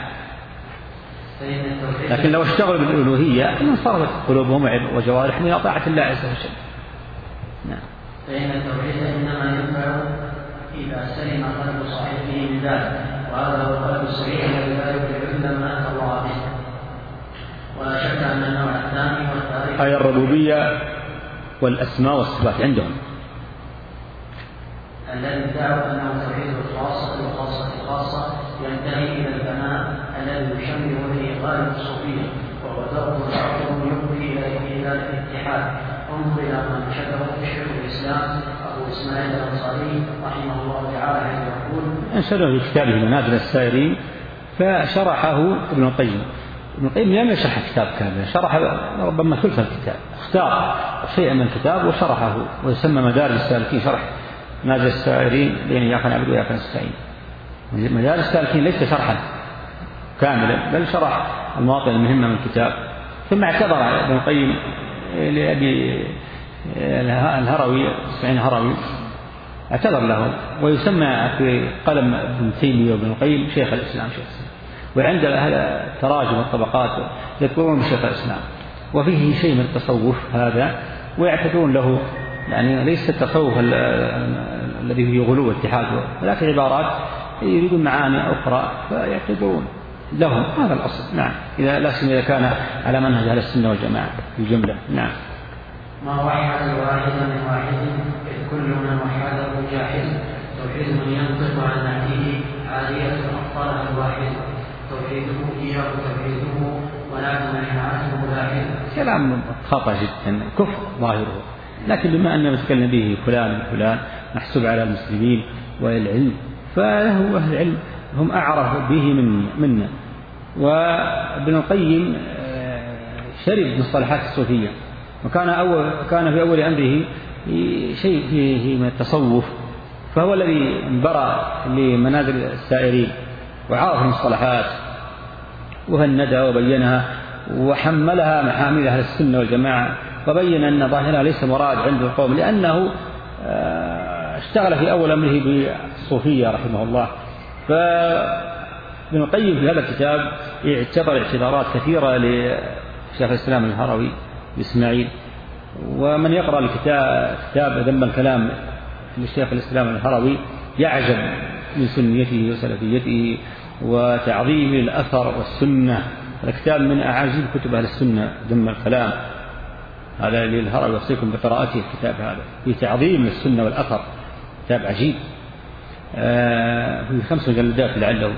لكن لو اشتغلوا بالألوهية انصرفت قلوبهم وجوارحهم إلى طاعة الله عز وجل. نعم. فإن التوحيد إنما ينفع إذا سلم قلب صاحبه من ذلك، وهذا هو القلب الصحيح الذي لا يدرك إلا ما أتى الله به. ولا شك أن النوع الثاني والثالث أي الربوبية والأسماء والصفات عندهم، الذي ادعوا أنه توحيد الخاصة والخاصة الخاصة ينتهي إلى الفناء الذي يشمل به غالب الصوفية، وهو درب بعضهم يفضي إلى الاتحاد. انظر إلى ما نشره شيخ الإسلام أبو إسماعيل الأنصاري رحمه الله تعالى حيث يقول: أنشره في كتابه منازل السائرين فشرحه ابن القيم. ابن القيم لم يشرح كتاب كامل، شرح ربما ثلث الكتاب، اختار شيئا من الكتاب وشرحه، ويسمى مدارج السالكين، شرح منازل السائرين بين إياك نعبد وإياك نستعين. مدارج السالكين ليس شرحا كاملا، بل شرح المواطن المهمة من الكتاب. ثم اعتذر ابن القيم لأبي الهروي اسماعيل الهروي، اعتذر له، ويسمى في قلم ابن تيمية وابن القيم شيخ الإسلام شيخ الإسلام. وعند أهل التراجم والطبقات يذكرون بشيخ الإسلام، وفيه شيء من التصوف هذا، ويعتبرون له يعني ليس التصوف الذي فيه غلو والاتحاد، ولكن عبارات يريدون معاني أخرى فيعتبرون لهم هذا الأصل. نعم. إذا لا سيما إذا كان على منهج أهل السنة والجماعة في الجملة. نعم. ما وحد الواحد من واحد إذ كل من وحده جاحد، توحيد من ينطق عن نعته عالية أبطالها الواحد، توحيده إياه توحيده ولكن منعته لاحد. كلام خطأ جدا، كفر ظاهره، لكن بما أن نتكلم به فلان فلان محسوب على المسلمين والعلم، فله أهل العلم هم أعرف به من منا. وابن القيم شرب مصطلحات الصوفية، وكان أول كان في أول أمره شيء فيه من التصوف، فهو الذي انبرى لمنازل السائرين وعرف المصطلحات وهندها وبينها وحملها محامل أهل السنة والجماعة، وبين أن ظاهرها ليس مراد عند القوم، لأنه اشتغل في أول أمره بالصوفية رحمه الله. فابن القيم في هذا الكتاب اعتبر اعتبارات كثيرة لشيخ الإسلام الهروي بإسماعيل، ومن يقرأ الكتاب كتاب ذم الكلام للشيخ الإسلام الهروي يعجب من سنيته وسلفيته وتعظيم الأثر والسنة. الكتاب من أعاجيب كتب أهل السنة ذم الكلام، هذا للهروي يوصيكم بقراءته الكتاب هذا في تعظيم السنة والأثر، كتاب عجيب في خمس مجلدات لعله.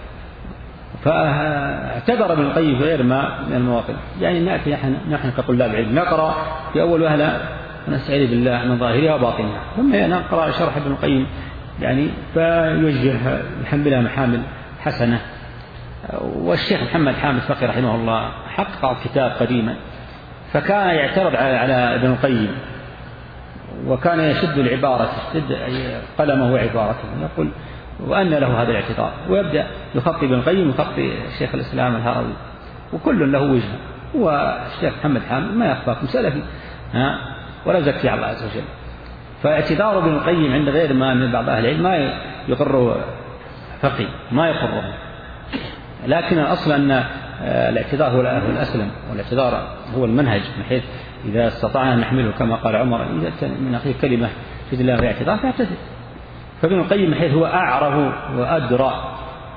فاعتبر ابن القيم في غير ما من المواطن. يعني نأتي نحن, نحن كطلاب علم نقرأ في أول وهلة ونستعيذ بالله من ظاهرها وباطنها، ثم نقرأ شرح ابن القيم يعني فيوجه يحملها محامل حسنة. والشيخ محمد حامد فقي رحمه الله حقق كتاب قديما، فكان يعترض على ابن القيم، وكان يشد العبارة يشد قلمه وعبارته، يقول وأن له هذا الاعتراض، ويبدأ يخطي ابن القيم ويخطي الشيخ الإسلام الهروي، وكل له وجهه. والشيخ محمد حامد ما يخفاكم سلفي ها ولا زكي على الله عز وجل. فاعتذار ابن القيم عند غير ما من بعض أهل العلم ما يقره فقي، ما يقره، لكن الأصل أن الاعتذار هو الأسلم، والاعتذار هو المنهج، من حيث إذا استطعنا أن نحمله كما قال عمر إذا من أخيه كلمة في الله في اعتذار فاعتذر. فابن القيم من حيث هو أعرف وأدرى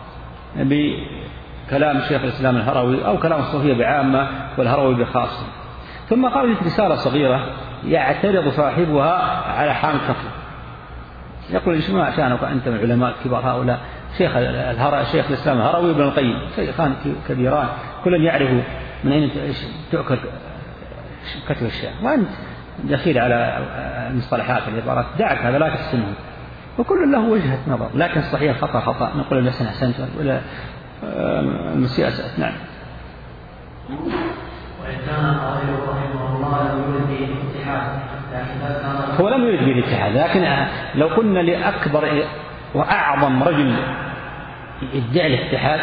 بكلام الشيخ الإسلام الهروي أو كلام الصوفية بعامة والهروي بخاصة. ثم قال رسالة صغيرة يعترض صاحبها على حامد فقي، يقول إيش ما شأنك أنت من علماء كبار هؤلاء، شيخ الهروي شيخ الإسلام الهروي وابن القيم شيخان كبيران كل يعرف من أين تؤكل كتب الشيخ، وأنت دخيل على المصطلحات العبارات، دعك هذا لا تحسنه، وكل له وجهة نظر، لكن صحيح خطأ خطأ نقول الحسن أحسنت ولا المسيء أسأت. نعم. وإن كان قائله رحمه الله لم يرد به الاتحاد، هو لم يرد به الاتحاد، لكن لو قلنا لأكبر وأعظم رجل يدعي الاتحاد،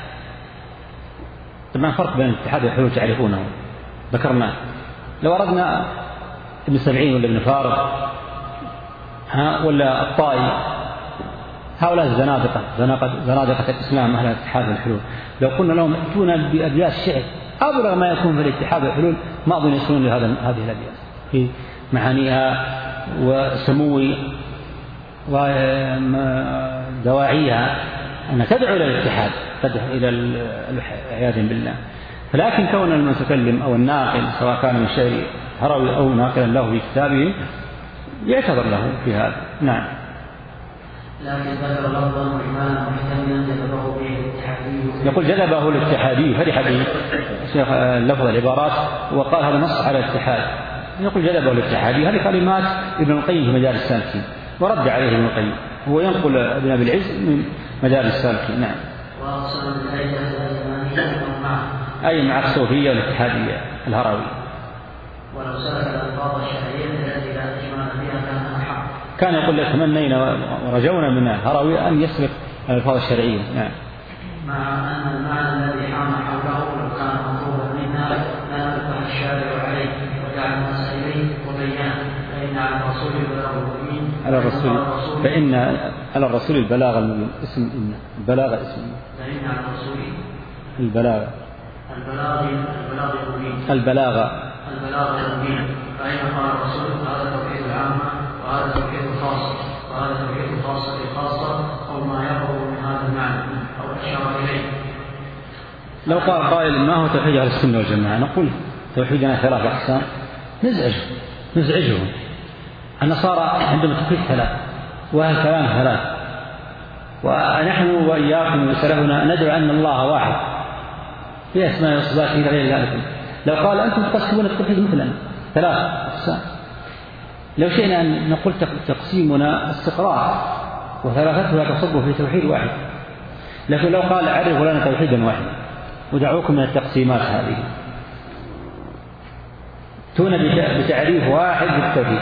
طبعا فرق بين الاتحاد والحلول تعرفونه ذكرنا. لو أردنا ابن سبعين ولا ابن فارض ها ولا الطائي، هؤلاء الزنادقة زنادقة الإسلام أهل الاتحاد والحلول، لو قلنا لهم ائتونا بأبيات شعر أبلغ ما يكون في الاتحاد والحلول ما أظن يصلون لهذا هذه الأبيات في معانيها وسمو ودواعيها أن تدعو إلى الاتحاد، تدعو إلى العياذ بالله. فلكن كون المتكلم أو الناقل سواء كان من شعر هروي أو ناقلا له في كتابه يعتذر له في هذا. نعم. لكن ذكر لفظا وإيمانا محتملا جذبه به الاتحادي، يقول جذبه الاتحادي، فرح به شيخ لفظ العبارات وقال هذا نص على الاتحاد. يقول جذبه الاتحادي، هذه كلمات ابن القيم في مجال السالكين ورد عليه ابن القيم، هو ينقل ابن أبي العز من مجال السالكين. نعم. وأصل الأيدة الإيمانية معه أي مع الصوفية والاتحادية الهروي. ولو سلك الألفاظ الشرعية التي لا إجمال فيها كان أحق. كان يقول تمنينا ورجونا من الهروي أن يسلك الألفاظ الشرعية. نعم. مع أن المعنى الذي حام حوله لو كان مطلوبا منا لا نفتح الشارع عليه ودعا الناس إليه وبيانه، فإن على الرسول البلاغ المبين على الرسول فإن على الرسول البلاغ المبين اسم إن البلاغ اسم فإن على الرسول البلاغ البلاغ البلاغ المبين البلاغ البلاغ المبين. فإن قال الرسول هذا توحيد العامة وهذا توحيد الخاصة وهذا توحيد الخاصة الخاصة أو ما يقرب من هذا المعنى أو أشار إليه. لو قال قائل ما هو توحيد أهل السنة والجماعة نقول توحيدنا ثلاث أقسام نزعج نزعجهم. النصارى عندهم توحيد ثلاث وأهل الكلام ثلاث، ونحن وإياكم وسلفنا ندعو أن الله واحد في أسماء وصفاته إلى غير ذلك. لو قال أنتم تقسمون التوحيد مثلنا ثلاث أقسام، لو شئنا أن نقول تقسيمنا استقراء وثلاثتها تصب في توحيد واحد، لكن لو قال عرفوا لنا توحيدا واحدا ودعوكم من التقسيمات هذه تون بتعريف واحد بالتوحيد،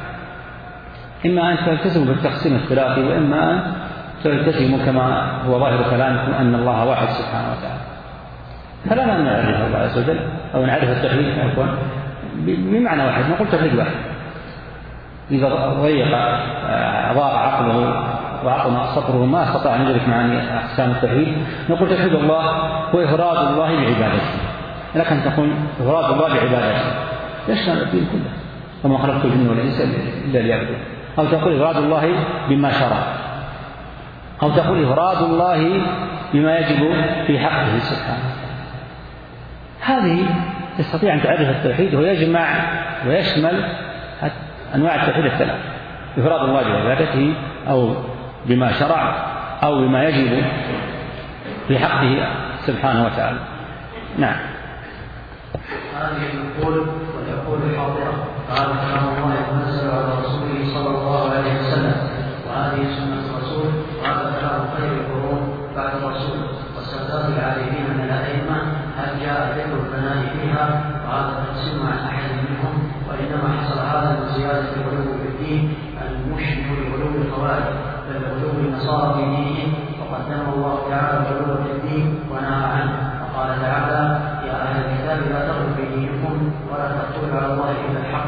إما أن تلتزموا بالتقسيم الثلاثي وإما أن تلتزموا كما هو ظاهر كلامكم أن الله واحد سبحانه وتعالى. فلا نعرف الله عز وجل أو نعرف التوحيد بمعنى واحد، نقول توحيد واحد. إذا ضيق ضاق عقله وعقل صدره ما استطاع أن يدرك معاني أقسام التوحيد نقول توحيد الله هو إفراد الله بعبادته، لكن تقول إفراد الله بعبادته يشمل الدين كله وما خلقت الجن والإنس إلا ليعبدون، أو تقول إفراد الله بما شرع، أو تقول إفراد الله بما يجب في حقه سبحانه. هذه تستطيع أن تعرف التوحيد ويجمع ويشمل أنواع التوحيد الثلاث: إفراد الله بعبادته أو بما شرع أو بما يجب في حقه سبحانه وتعالى. نعم. هذه النقول والعقول الحاضرة قال كلام الله ينزل على رسوله صلى الله عليه وسلم، وهذه سنة الرسول، وهذا كلام خير القرون بعد الرسول والسادات العارفين من الأئمة. هل جاء ذكر الثناء فيها وهذا تقسيم عن أحد منهم، وإنما حصل هذا من زيادة الغلو في الدين المشبه لغلو الخوارج بل غلو النصارى في دينهم، وقدم الله تعالى الغلو في الدين ونهى عنه، وقال تعالى: يا أهل الكتاب لا تغلوا في دينكم ولا تقولوا على الله إلا الحق.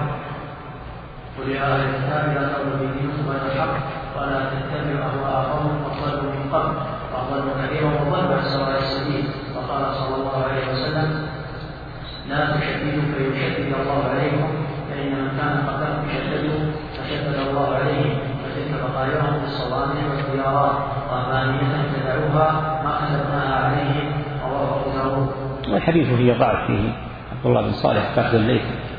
قل يا أهل الكتاب لا تغلوا في دينكم ولا الحق ولا تتبعوا أهواء قوم وضلوا من قبل وأضلوا كثيرا وضلوا عن سواء السبيل. وقال صلى الله عليه وسلم: لا تشددوا فيشدد الله عليكم، فإن من كان قبلكم شددوا فشدد الله عليهم، وتلك بقاياهم في الصوامع والديارات رهبانية ابتدعوها ما كتبناها عليهم. رواه أبو داود. والحديث فيه ضعف فيه عبد الله بن صالح كاتب الليث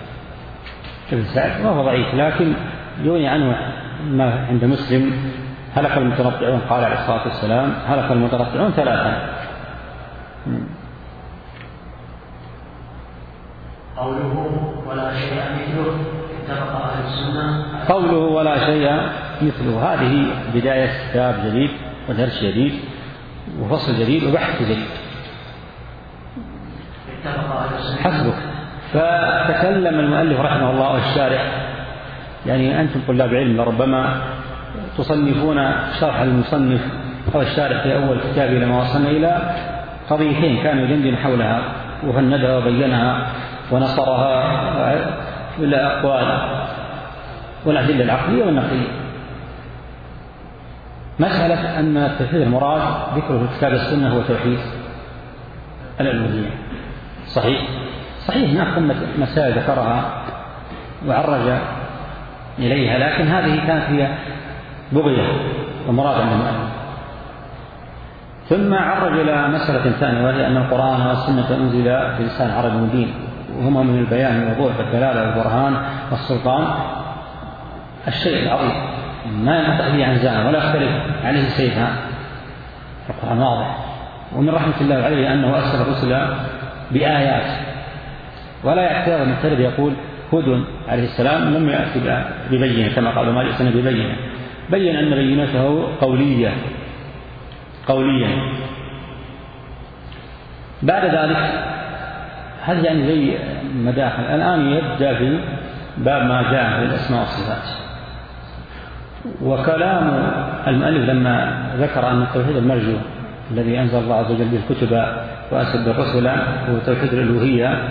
بن سعد وهو ضعيف، لكن يغني عنه ما عند مسلم: هلك المتنطعون، قال عليه الصلاة والسلام: هلك المتنطعون ثلاثا. قوله ولا شيء مثله اتفق أهل السنة. قوله ولا شيء مثله هذه بداية كتاب جديد ودرس جديد وفصل جديد وبحث جديد. اتفق أهل السنة. حسبك. فتكلم المؤلف رحمه الله والشارح، يعني أنتم طلاب علم لربما تصنفون شرح المصنف أو الشارح في أول كتابه لما وصلنا إلى قضيتين كانوا يدندن حولها وفندها وبينها ونصرها بالأقوال والأدلة العقلية والنقلية. مسألة أن التوحيد المراد ذكره في كتاب السنة هو توحيد الألوهية. صحيح صحيح هناك ثمة مسائل ذكرها وعرج إليها، لكن هذه كانت هي بغية ومراد عند المؤلف. ثم عرج إلى مسألة ثانية، وهي أن القرآن والسنة أنزل بلسان عربي مبين، وهما من البيان والوضوح والدلالة والبرهان والسلطان الشيء العظيم ما ينقطع به عن زمان ولا يختلف عليه سيفها. القرآن واضح، ومن رحمة الله عليه أنه أرسل الرسل بآيات، ولا يعترض المعترض يقول هود عليه السلام لم يأتي ببينة كما قال ما جئتنا ببينة، بين أن بينته قولية قوليا. بعد ذلك هذا يعني زي مداخل. الآن يبدأ في باب ما جاء في الأسماء والصفات. وكلام المؤلف لما ذكر أن التوحيد المرجو الذي أنزل الله عز وجل به الكتب وأرسل الرسل هو توحيد الألوهية،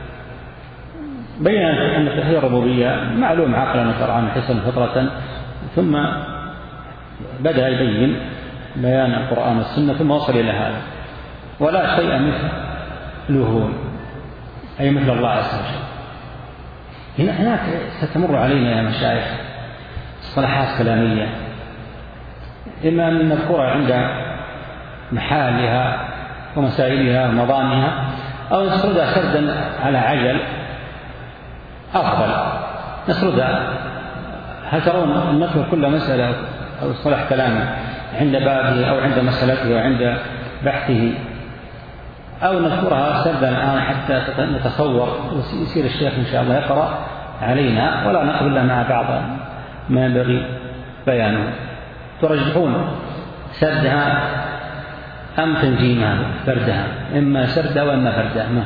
بين أن توحيد الربوبية معلوم عقلا وشرعا حسا فطرة، ثم بدأ يبين بيان القرآن والسنة، ثم وصل إلى هذا. ولا شيء مثله أي مثل الله عز وجل. هناك ستمر علينا يا مشايخ اصطلاحات كلامية، إما أن نذكرها عند محالها ومسائلها ومضامها، أو نسردها سردا على عجل أفضل. نسردها، هل ترون أن نذكر كل مسألة أو اصطلاح كلامي عند بابه أو عند مسألته وعند بحثه، أو نذكرها سردا الآن حتى نتصور ويصير الشيخ إن شاء الله يقرأ علينا ولا نقبل مع بعض ما ينبغي بيانه؟ ترجحون سردها أم تنجيمها فردها؟ إما سردها وإما فردها. ما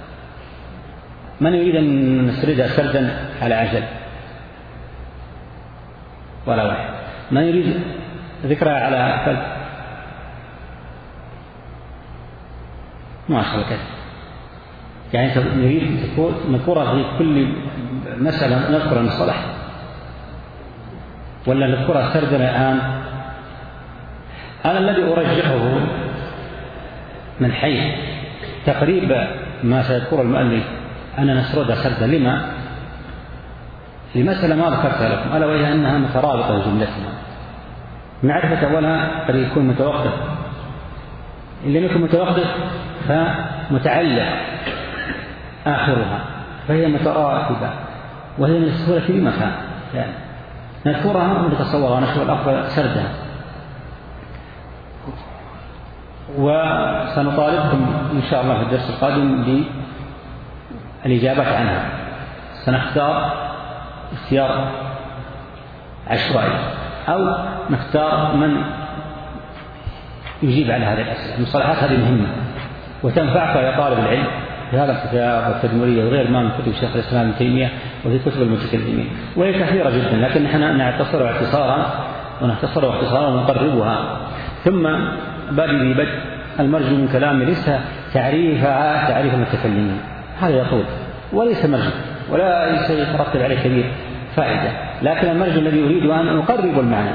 من يريد أن نسردها سردا على عجل؟ ولا واحد. من يريد ذكرها على فرد؟ ما شاء الله كذا. يعني نريد نذكرها في كل مسألة نذكر المصطلح، ولا نذكرها سردا الآن؟ أنا الذي أرجحه من حيث تقريب ما سيذكر المؤلف أن نسردها سردا. لما؟ لمسألة ما ذكرتها لكم، ألا وهي أنها مترابطة جملتها. معرفة أولها قد يكون متوقف، إن لم يكن متوقف فمتعلق آخرها، فهي متراتبة وهي من السهولة في مكان. يعني نذكرها ونتصورها نشوف الأفضل سردها. وسنطالبكم إن شاء الله في الدرس القادم بالإجابات عنها. سنختار اختيار عشوائي أو نختار من يجيب على هذه الأسئلة. المصطلحات هذه مهمة وتنفعك يا طالب العلم في هذا الكتاب والتدمرية وغير ما من كتب شيخ الإسلام ابن تيمية وفي كتب المتكلمين، وهي كثيرة جدا، لكن نحن نعتصر اختصارا ونختصر اختصارا ونقربها. ثم بدء بدء المرجو من كلام ليس تعريفها تعريف المتكلمين، هذا يطول وليس مرجو ولا يترتب عليه كبير فائدة، لكن المرجو الذي أريد أن أقرب المعنى،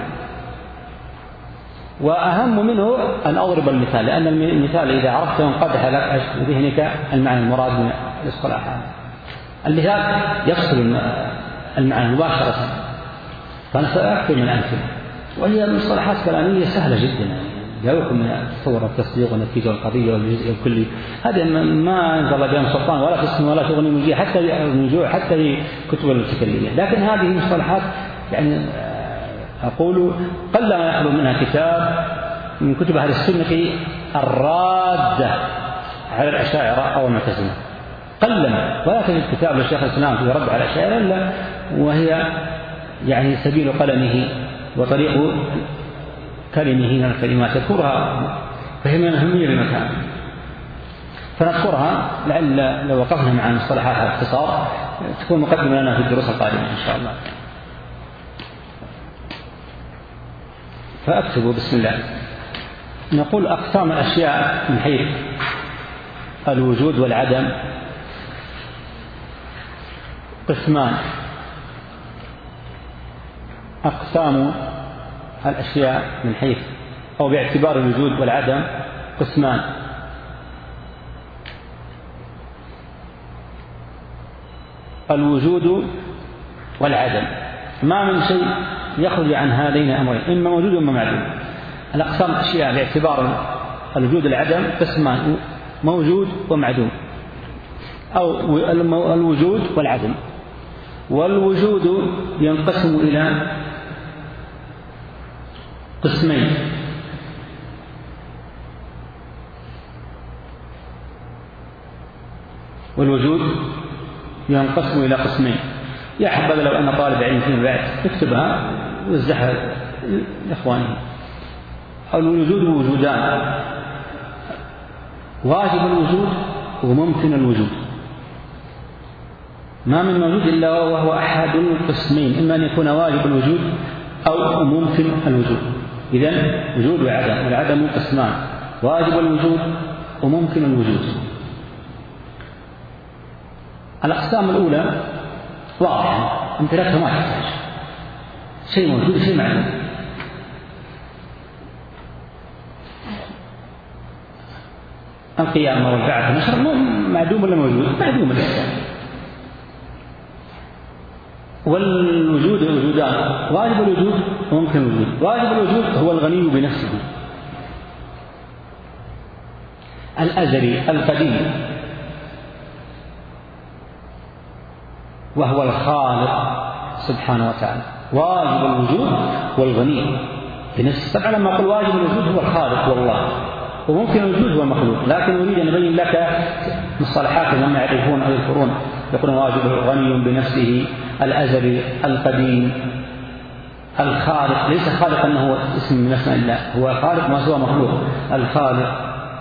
وأهم منه أن أضرب المثال، لأن المثال إذا عرفته انقدح لك ذهنك المعنى المراد من الاصطلاح. المثال يفصل المعنى مباشرة، فأنا سأكثر من أمثلة، وهي مصطلحات كلامية سهلة جدا، جاوكم من التصور والتصديق والنتيجة والقضية والجزء الكلي، هذه ما أنزل الله بها سلطان ولا تسمى ولا تغني من جوع حتى من جوع حتى في كتب المتكلمين. لكن هذه مصطلحات يعني أقول قل ما يخلو منها كتاب من كتب أهل السنة الرادة على الأشاعرة أو المعتزلة، قلما، ولا تجد كتاب للشيخ الإسلام في رد على الأشاعرة إلا وهي يعني سبيل قلمه وطريق كلمه من الكلمات يذكرها، فهي من أهمية بمكان، فنذكرها لعل لو وقفنا مع المصطلحات على اختصار تكون مقدمة لنا في الدروس القادمة إن شاء الله. فأكتبوا بسم الله. نقول أقسام الأشياء من حيث الوجود والعدم قسمان: أقسام الأشياء من حيث أو باعتبار الوجود والعدم قسمان. الوجود والعدم ما من شيء يخرج عن هذين الأمرين، إما موجود وإما معدوم. الأقسام الأشياء باعتبار الوجود والعدم قسمان، موجود ومعدوم، أو الوجود والعدم. والوجود ينقسم إلى قسمين، والوجود ينقسم إلى قسمين. يا حبذا لو أن طالب علم فيما بعد يكتبها ويوزعها لإخوانه. الوجود وجودان: واجب الوجود وممكن الوجود. ما من موجود إلا وهو أحد القسمين، إما أن يكون واجب الوجود أو ممكن الوجود. إذن وجود وعدم، والعدم قسمان: واجب الوجود وممكن الوجود. الأقسام الأولى واضحة، أنت لا ما تحتاج شيء موجود شيء معلوم. القيامة والبعث والنشر معدوم ولا موجود؟ معدوم الإنسان. والوجود وجودان: واجب الوجود وممكن الوجود. واجب الوجود هو الغني بنفسه الأزلي القديم، وهو الخالق سبحانه وتعالى. واجب الوجود والغني بنفسه. طبعا لما أقول واجب الوجود هو الخالق والله، وممكن الوجود هو المخلوق، لكن أريد أن أبين لك مصطلحات لما يعرفون أو يذكرون يقولون واجب غني بنفسه الأزلي القديم الخالق. ليس خالق أنه هو اسم من أسماء الله، هو خالق ما هو مخلوق. الخالق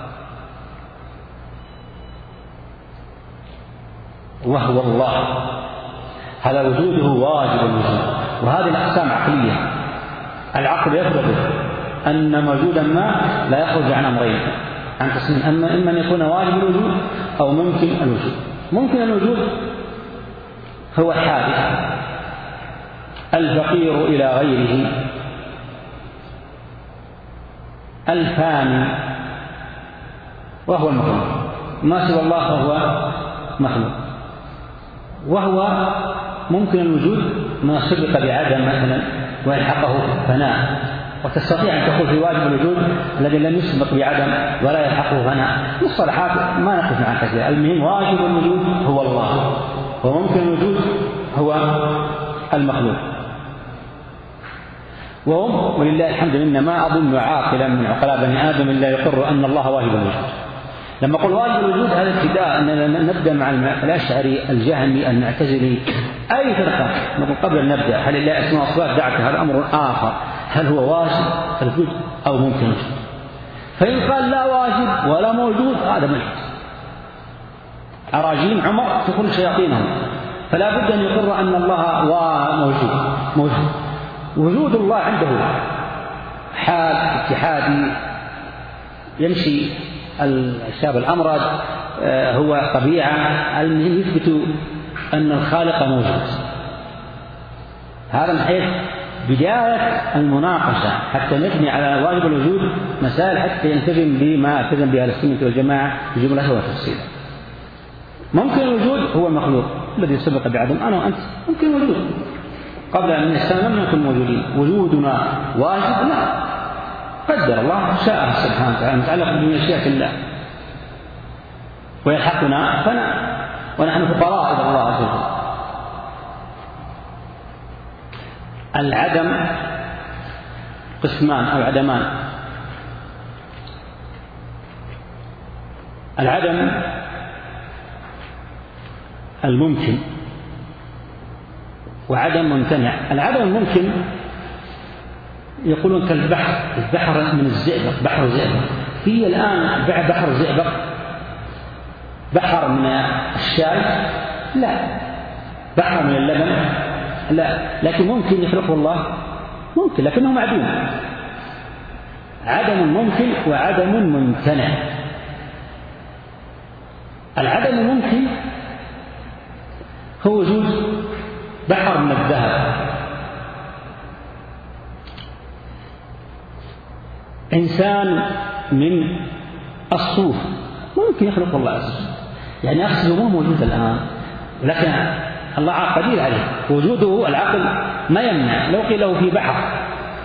وهو الله، هذا وجوده واجب الوجود. وهذه الأقسام عقلية، العقل يفرض أن موجودا ما لا يخرج عن أمرين، عن قسمين: أما إما أن يكون واجب الوجود أو ممكن الوجود. ممكن الوجود هو الحادث الفقير إلى غيره الفاني، وهو المخلوق. ما سوى الله فهو مخلوق. وهو ممكن الوجود ما سبق بعدم مثلا ويلحقه فناء، وتستطيع أن تقول في واجب الوجود الذي لم يسبق بعدم ولا يلحقه فناء. مصطلحات ما نقف معها كثير. المهم واجب الوجود هو الله، وممكن الوجود هو المخلوق. وهم ولله الحمد لله ما أظن عاقلا من عقلاء بني آدم إلا يقر أن الله واجب الوجود. لما أقول واجب الوجود هذا ابتداء أننا نبدأ مع الأشعري الجهمي المعتزلي أي فرقة نقول قبل أن نبدأ هل الله اسماء وصفات دعك، هذا أمر آخر. هل هو واجب الوجود أو ممكن الوجود؟ فإن قال لا واجب ولا موجود هذا ملحد. أراجين عمر تكون شياطينهم، فلا بد أن يقر أن الله موجود. موجود وجود الله عنده حال اتحادي يمشي الشاب الأمرد، هو طبيعة يثبت أن الخالق موجود. هذا من حيث بداية المناقشة حتى نبني على واجب الوجود مسائل حتى يلتزم بما التزم بها السنة والجماعة بجملة وتفصيلا. ممكن الوجود هو المخلوق الذي سبق بعدم أنا وأنت ممكن وجود قبل أن الإنسان لم نكن موجودين. وجودنا واجب؟ لا، قدر الله شاء سبحانه وتعالى، متعلق بمشيئة الله، ويلحقنا فنا ونحن فقراء إلى الله عز وجل. العدم قسمان أو عدمان. العدم الممكن وعدم ممتنع. العدم الممكن يقولون كالبحر، البحر من الزئبق، بحر الزئبق. في الآن بحر الزئبق بحر من الشاي؟ لا. بحر من اللبن؟ لا. لكن ممكن يخلقه الله؟ ممكن، لكنه معدوم. عدم ممكن وعدم ممتنع. العدم الممكن هو وجود بحر من الذهب إنسان من الصوف ممكن يخلق الله عز وجل، يعني أصله مو موجود الآن، لكن الله قدير عليه وجوده. العقل ما يمنع. لو قيل له في بحر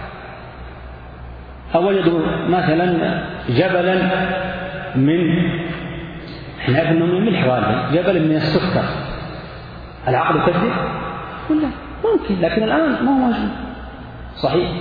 أو وجدوا مثلا جبلا من احنا نعرف انه من ملح غالبا، جبل من السكر، العقل يكذب ولا ممكن؟ لكن الآن ما هو موجود. صحيح.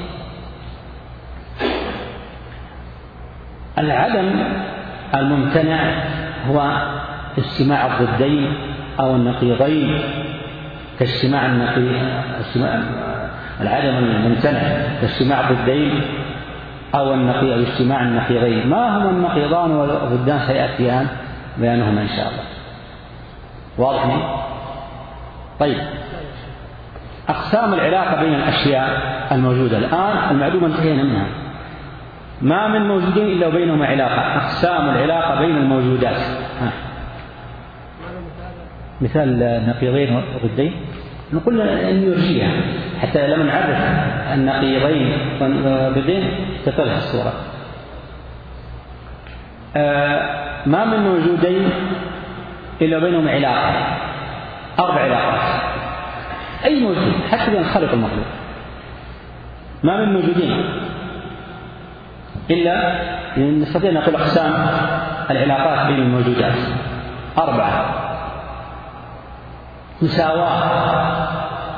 العدم الممتنع هو اجتماع الضدين أو النقيضين، كاجتماع النقيض العدم الممتنع كاجتماع الضدين أو النقيض أو اجتماع النقيضين. ما هما النقيضان والضدان سيأتيان بيانهما إن شاء الله. واضح؟ طيب، أقسام العلاقة بين الأشياء الموجودة الآن المعلومة انتهينا منها. ما من موجودين إلا وبينهما علاقة. أقسام العلاقة بين الموجودات. ها. مثال النقيضين والضدين نقول أن يرجيها حتى لما نعرف النقيضين والضدين تتضح الصورة. آه ما من موجودين إلا بينهم علاقة، أربع علاقات. أي موجود حتى بين الخالق والمخلوق ما من موجودين إلا نستطيع أن نقول أقسام العلاقات بين الموجودات أربعة. مساواة،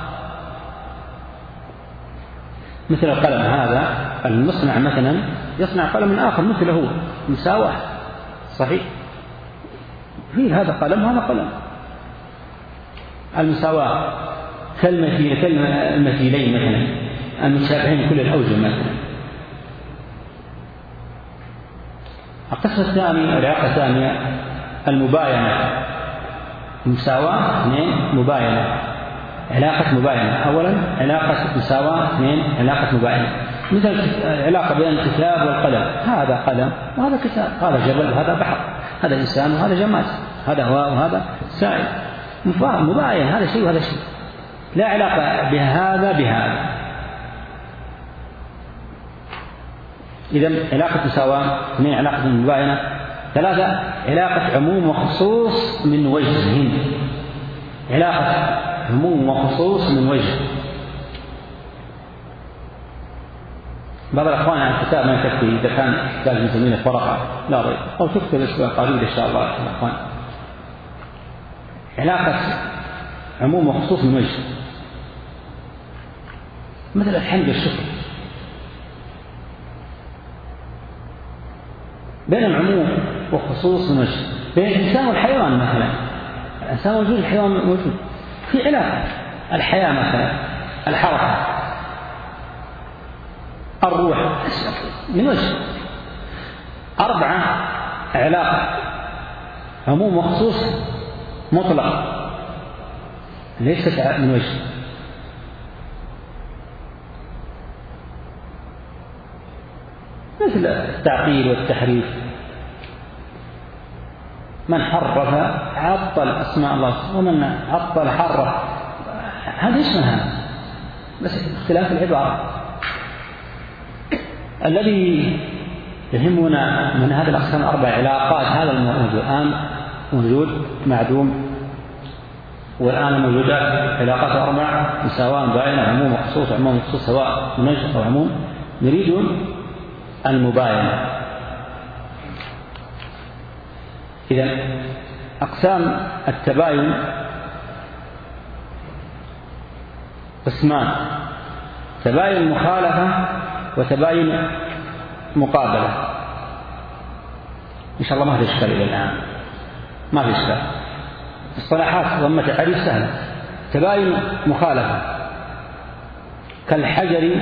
مثل القلم هذا المصنع مثلا يصنع قلم آخر مثله، مساواة. صحيح، في هذا قلم وهذا قلم. المساواة كالمثيل كالمثيلين مثلا المتشابهين كل الأوجه مثلا. القسم الثاني العلاقة الثانية المباينة. مساواة اثنين مباينة، علاقة مباينة. أولا علاقة مساواة، اثنين علاقة مباينة. مثل العلاقة بين الكتاب والقلم، هذا قلم وهذا كتاب، هذا جبل وهذا بحر، هذا إنسان وهذا جماد، هذا هواء وهذا سائل. مباين، هذا شيء وهذا شيء، لا علاقة بهذا بهذا. إذن علاقة مساواة، اثنين علاقة مباينة، ثلاثة علاقة عموم وخصوص من وجه. علاقة عموم وخصوص من وجه. بعض الأخوان عن الكتاب ما يكفي، إذا كان كتاب المسلمين في ورقة لا ريب، أو تكتب الأسبوع القريب إن شاء الله الأخوان. علاقة عموم وخصوص من وجه، مثل الحمد والشكر. بين العموم وخصوص من وجه، بين الإنسان والحيوان مثلا. الإنسان موجود، الحيوان موجود، في علاقة. الحياة مثلا، الحركة، الروح من وجه. أربعة علاقة عموم وخصوص مطلق، ليست من وجه. مثل التعطيل والتحريف. من حرف عطل أسماء الله، ومن عطل حرف، هذا اسمها بس اختلاف العبارة. الذي يهمنا من هذه الأقسام الأربع علاقات، هذا الموجود الآن موجود معدوم، والآن الموجودات علاقات أربع: مساواة، باينة، عموم وخصوص. عموم وخصوص سواء منجز أو عموم. نريد المباينة. إذن أقسام التباين قسمان: تباين مخالفة وتباين مقابلة. إن شاء الله ما في إشكال إلى الآن، ما في إشكال. الصلاحات ضمة تعريف سهلة. تباين مخالفة كالحجر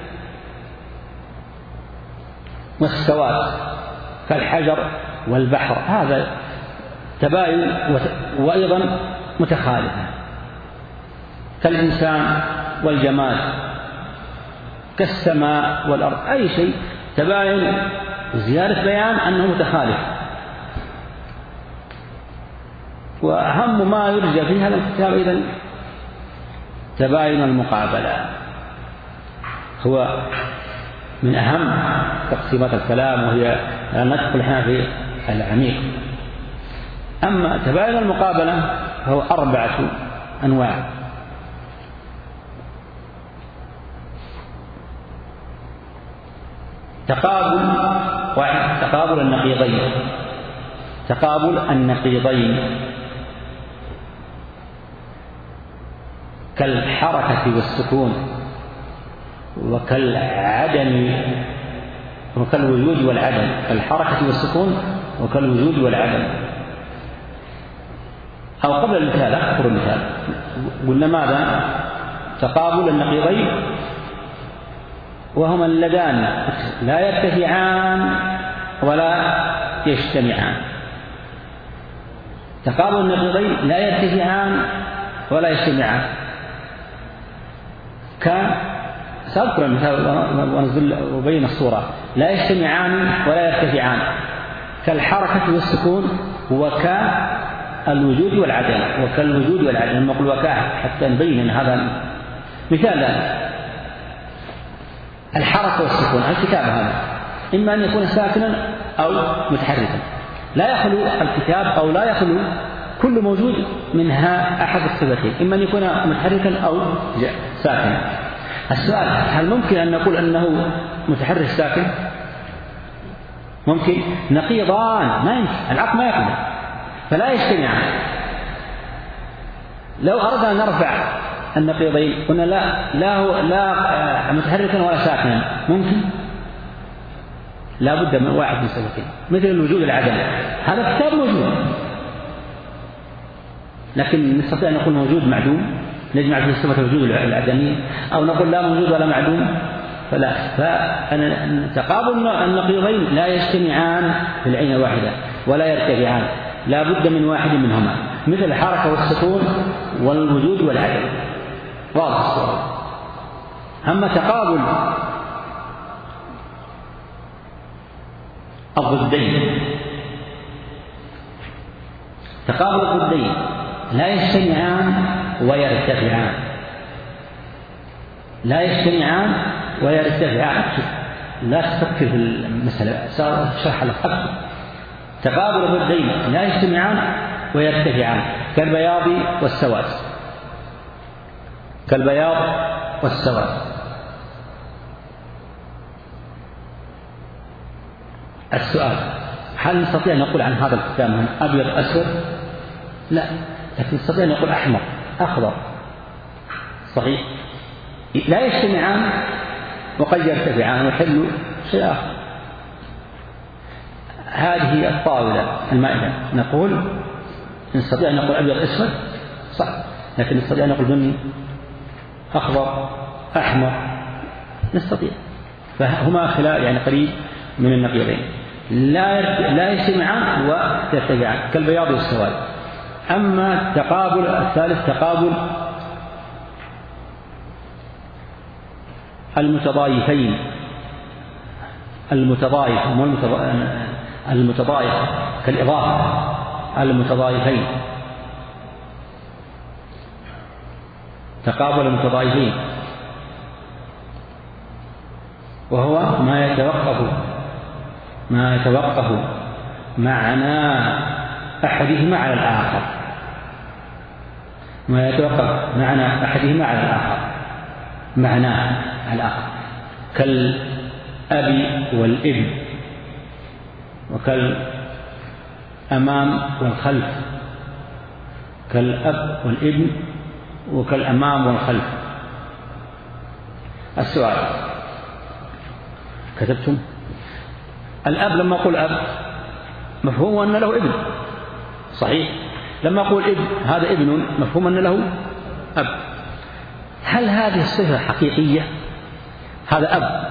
والسواد، كالحجر والبحر، هذا تباين وأيضا متخالفة. كالإنسان والجماد، كالسماء والأرض، أي شيء تباين زيادة بيان أنه متخالف. وأهم ما يرجى في هذا الكتاب إذن تباين المقابلة، هو من أهم تقسيمات الكلام، وهي ندخل احنا في العميق. أما تباين المقابلة فهو أربعة أنواع. تقابل واحد، تقابل النقيضين، تقابل النقيضين كالحركة والسكون وكالعدم وكالوجود والعدم، كالحركة والسكون وكالوجود والعدم. أو قبل المثال، أكثر المثال، قلنا ماذا؟ تقابل النقيضين وهما اللذان لا يرتفعان ولا يجتمعان. تقابل النقيضين لا يرتفعان ولا يجتمعان. كان سأذكر المثال ونزل وبين الصورة. لا يجتمعان ولا يرتفعان كالحركة والسكون وكالوجود والعدم، وكالوجود والعدم. لما أقول وكا حتى نبين هذا مثال. الحركة والسكون الكتاب هذا إما أن يكون ساكنا أو متحركا، لا يخلو الكتاب أو لا يخلو كل موجود منها أحد الصفتين، إما أن يكون متحركا أو ساكنا. السؤال: هل ممكن أن نقول أنه متحرك ساكن؟ ممكن. نقيضان ما يمكن، العقل ما يقبل، فلا يجتمعان. لو أردنا أن نرفع النقيضين قلنا لا لا هو لا متحركا ولا ساكنا، ممكن؟ لا بد من واحد من الصفتين، مثل الوجود والعدم. هذا الكتاب موجود، لكن نستطيع أن نقول موجود معدوم، نجمع في صفة الوجود العدمية، أو نقول لا موجود ولا معدوم، فلا. فتقابل النقيضين لا يجتمعان في العين الواحدة ولا يرتفعان، لا بد من واحد منهما، مثل الحركة والسكون والوجود والعدم. واضح الصورة. أما تقابل الضدين، تقابل الضدين لا يجتمعان ويرتفعان، لا يجتمعان ويرتفعان. لا تفكر في المسألة، سأشرح لك أكثر. تقابل الضدين لا يجتمعان ويرتفعان كالبياض والسواد، كالبياض والسواد. السؤال: هل نستطيع أن نقول عن هذا الكتاب من أبيض أسود؟ لا، لكن نستطيع أن نقول أحمر أخضر. صحيح، لا يجتمعان وقد يرتفعان ويحلوا شيء آخر. هذه الطاولة المائدة، نقول نستطيع أن نقول أبيض أسود صح، لكن نستطيع أن نقول بني أخضر أحمر، نستطيع. فهما خلال يعني قريب من النقيضين، لا لا يجتمعان ويرتفعان كالبياض والسواد. أما التقابل الثالث تقابل المتضايفين، المتضايف المتضايف كالإضافة، المتضايفين، تقابل المتضايفين، وهو ما يتوقف ما يتوقف معنى أحدهما على الآخر، ما يتوقف معنى أحدهما على الآخر، معناه الآخر، كالأب والابن، وكالأمام والخلف، كالأب والابن وكالأمام والخلف. السؤال: كتبتم؟ الأب لما أقول أب مفهوم أن له ابن، صحيح؟ لما أقول ابن هذا ابن مفهوم أن له أب. هل هذه الصفة حقيقية؟ هذا أب،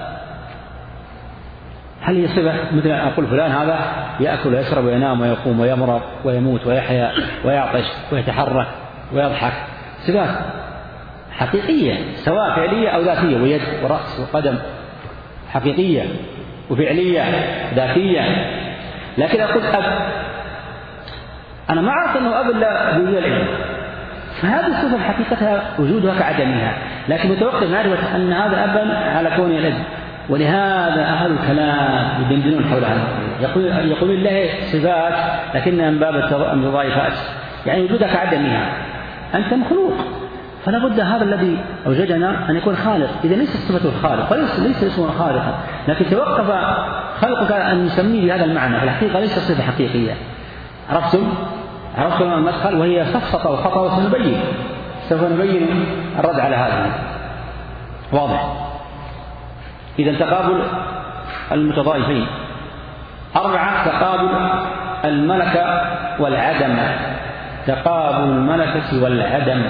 هل هي صفة مثل أن أقول فلان هذا يأكل ويشرب وينام ويقوم ويمرض ويموت ويحيا ويعطش ويتحرك ويضحك؟ صفات حقيقية سواء فعلية أو ذاتية، ويد ورأس وقدم حقيقية وفعلية ذاتية. لكن أقول أب، أنا ما أعرف أنه أب إلا بوجود الابن، فهذه الصفة حقيقتها وجودها كعدمها، لكن متوقف معرفة أن هذا أبا على كونه الابن، ولهذا أهل الكلام يدندنون حول هذا يقول يقول الله صفات لكنها من باب المضايفات، يعني وجودك عدمها، أنت مخلوق، فلا بد هذا الذي أوجدنا أن يكون خالق. إذا ليس صفة الخالق وليس ليس اسمه خالقا، لكن توقف خلقك أن نسميه بهذا المعنى، في الحقيقة ليس صفة حقيقية. عرفتم؟ عرفتم المدخل؟ وهي سفسطة وخطأ، وسنبين سوف نبين الرد على هذا. واضح؟ إذا تقابل المتضايفين. أربعة تقابل الملكة والعدم، تقابل الملكة والعدم.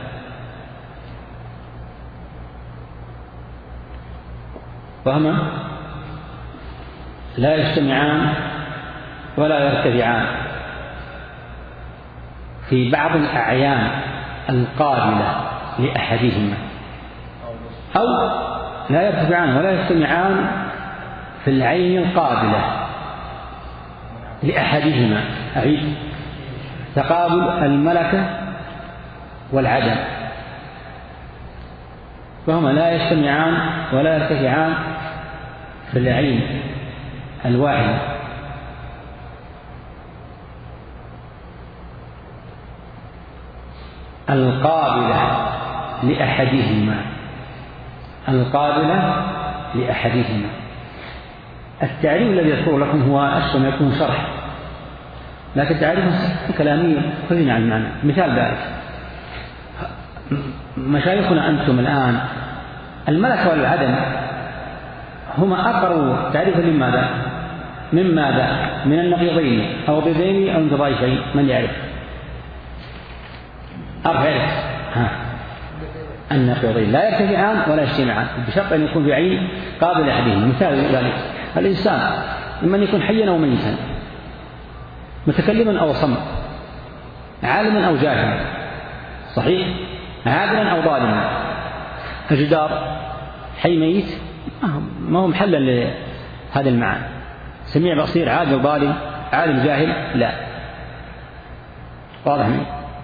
وهما لا يجتمعان ولا يرتفعان في بعض الأعيان القابلة لأحدهما، أو لا يرتفعان ولا يجتمعان في العين القابلة لأحدهما. أعيد: تقابل الملكة والعدم، وهما لا يجتمعان ولا يرتفعان في العين الواحدة القابلة لأحدهما، القابلة لأحدهما. التعريف الذي يذكره لكم هو أشبه ما يكون شرح، لكن تعريف كلامي خذنا عن المعنى. مثال ذلك: مشايخنا أنتم الآن الملكة والعدم هما أقرب تعريفا لماذا؟ من ماذا؟ من النقيضين أو ضدين أو متضايفين. من يعرف؟ أعرف ها النقيضين لا يرتفعان ولا يجتمعان بشرط أن يكون في عين قابل أحدهم. مثال ذلك: الإنسان إما أن يكون حيا أو ميتا، متكلما أو صمت، عالما أو جاهلا، صحيح، عادلا أو ظالما. الجدار حي ميت ما هو محلا لهذه المعاني. سميع بصير، عادل ظالم، عالم جاهل، لا. واضح منه؟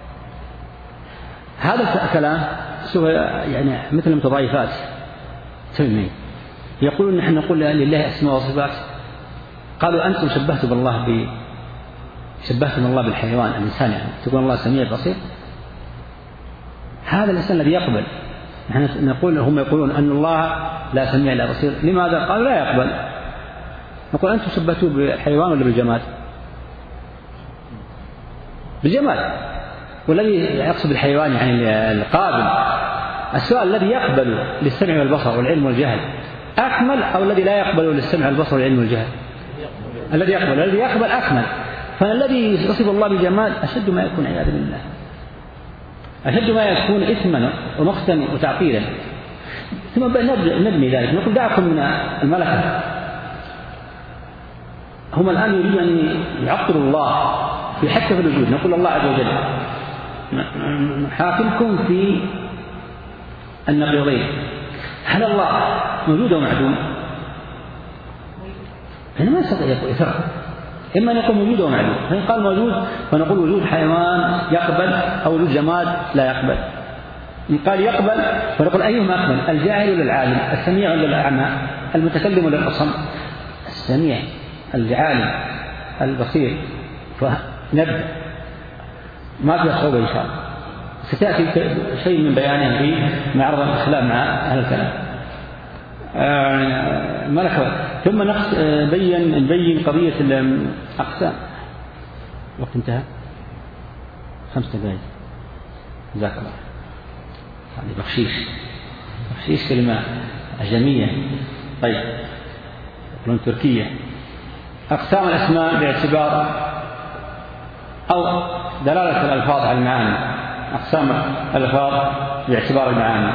هذا الكلام سوى يعني مثل المتضايفات سمين. يقولون نحن نقول لله أسماء وصفات، قالوا أنتم شبهتم الله ب شبهتم الله بالحيوان الإنسان، يعني تقول الله سميع بصير. هذا الإنسان الذي يقبل، نحن نقول هم يقولون أن الله لا سميع لا بصير. لماذا؟ قالوا لا يقبل. نقول أنتم شبهتوه بالحيوان ولا بالجماد؟ بالجماد. والذي يقصد بالحيوان يعني القابل. السؤال: الذي يقبل للسمع والبصر والعلم والجهل أكمل أو الذي لا يقبل للسمع والبصر والعلم والجهل؟ الذي يقبل. الذي يقبل أكمل. فالذي يصف الله بالجمال أشد ما يكون عياذا بالله، أشد ما يكون إثما ومقتا وتعطيلا. ثم نبني ذلك، نقول دعكم من الملكة، هم الآن يريدون أن يعطلوا الله في حتى في الوجود. نقول الله عز وجل حاكمكم في النقيضين. هل الله موجود ومعدوم؟ هنا ما يستطيع يقول يفرق، إما أن يكون موجود ومعدوم. فإن قال موجود فنقول وجود حيوان يقبل أو وجود جماد لا يقبل. إن قال يقبل فنقول أيهما أقبل؟ الجاهل ولا العالم؟ السميع ولا الأعمى؟ المتكلم ولا الأصم؟ السميع، العالم، البصير. فنبدأ، ما في صعوبة إن شاء الله. ستأتي شيء من بيانه في معرض الخلاف مع أهل الكلام. آه ملكة. ثم نبين نبين قضية الأقسام. وقت انتهى خمس دقائق. جزاك الله. هذه بخشيش. بخشيش كلمة أعجمية. طيب، يقولون تركية. أقسام الأسماء باعتبار أو دلالة الألفاظ على المعاني. أقسام الألفاظ باعتبار المعاني.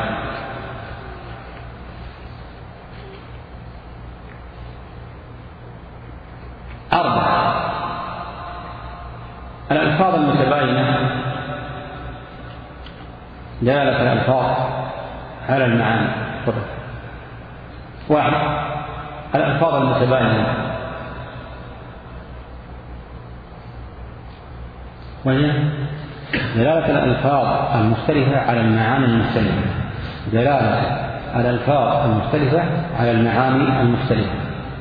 أربعة: الألفاظ المتباينة، دلالة الألفاظ على المعاني. واحد: الألفاظ المتباينة، وهي دلالة الألفاظ المختلفة على المعاني المختلفة. دلالة الألفاظ المختلفة على المعاني المختلفة،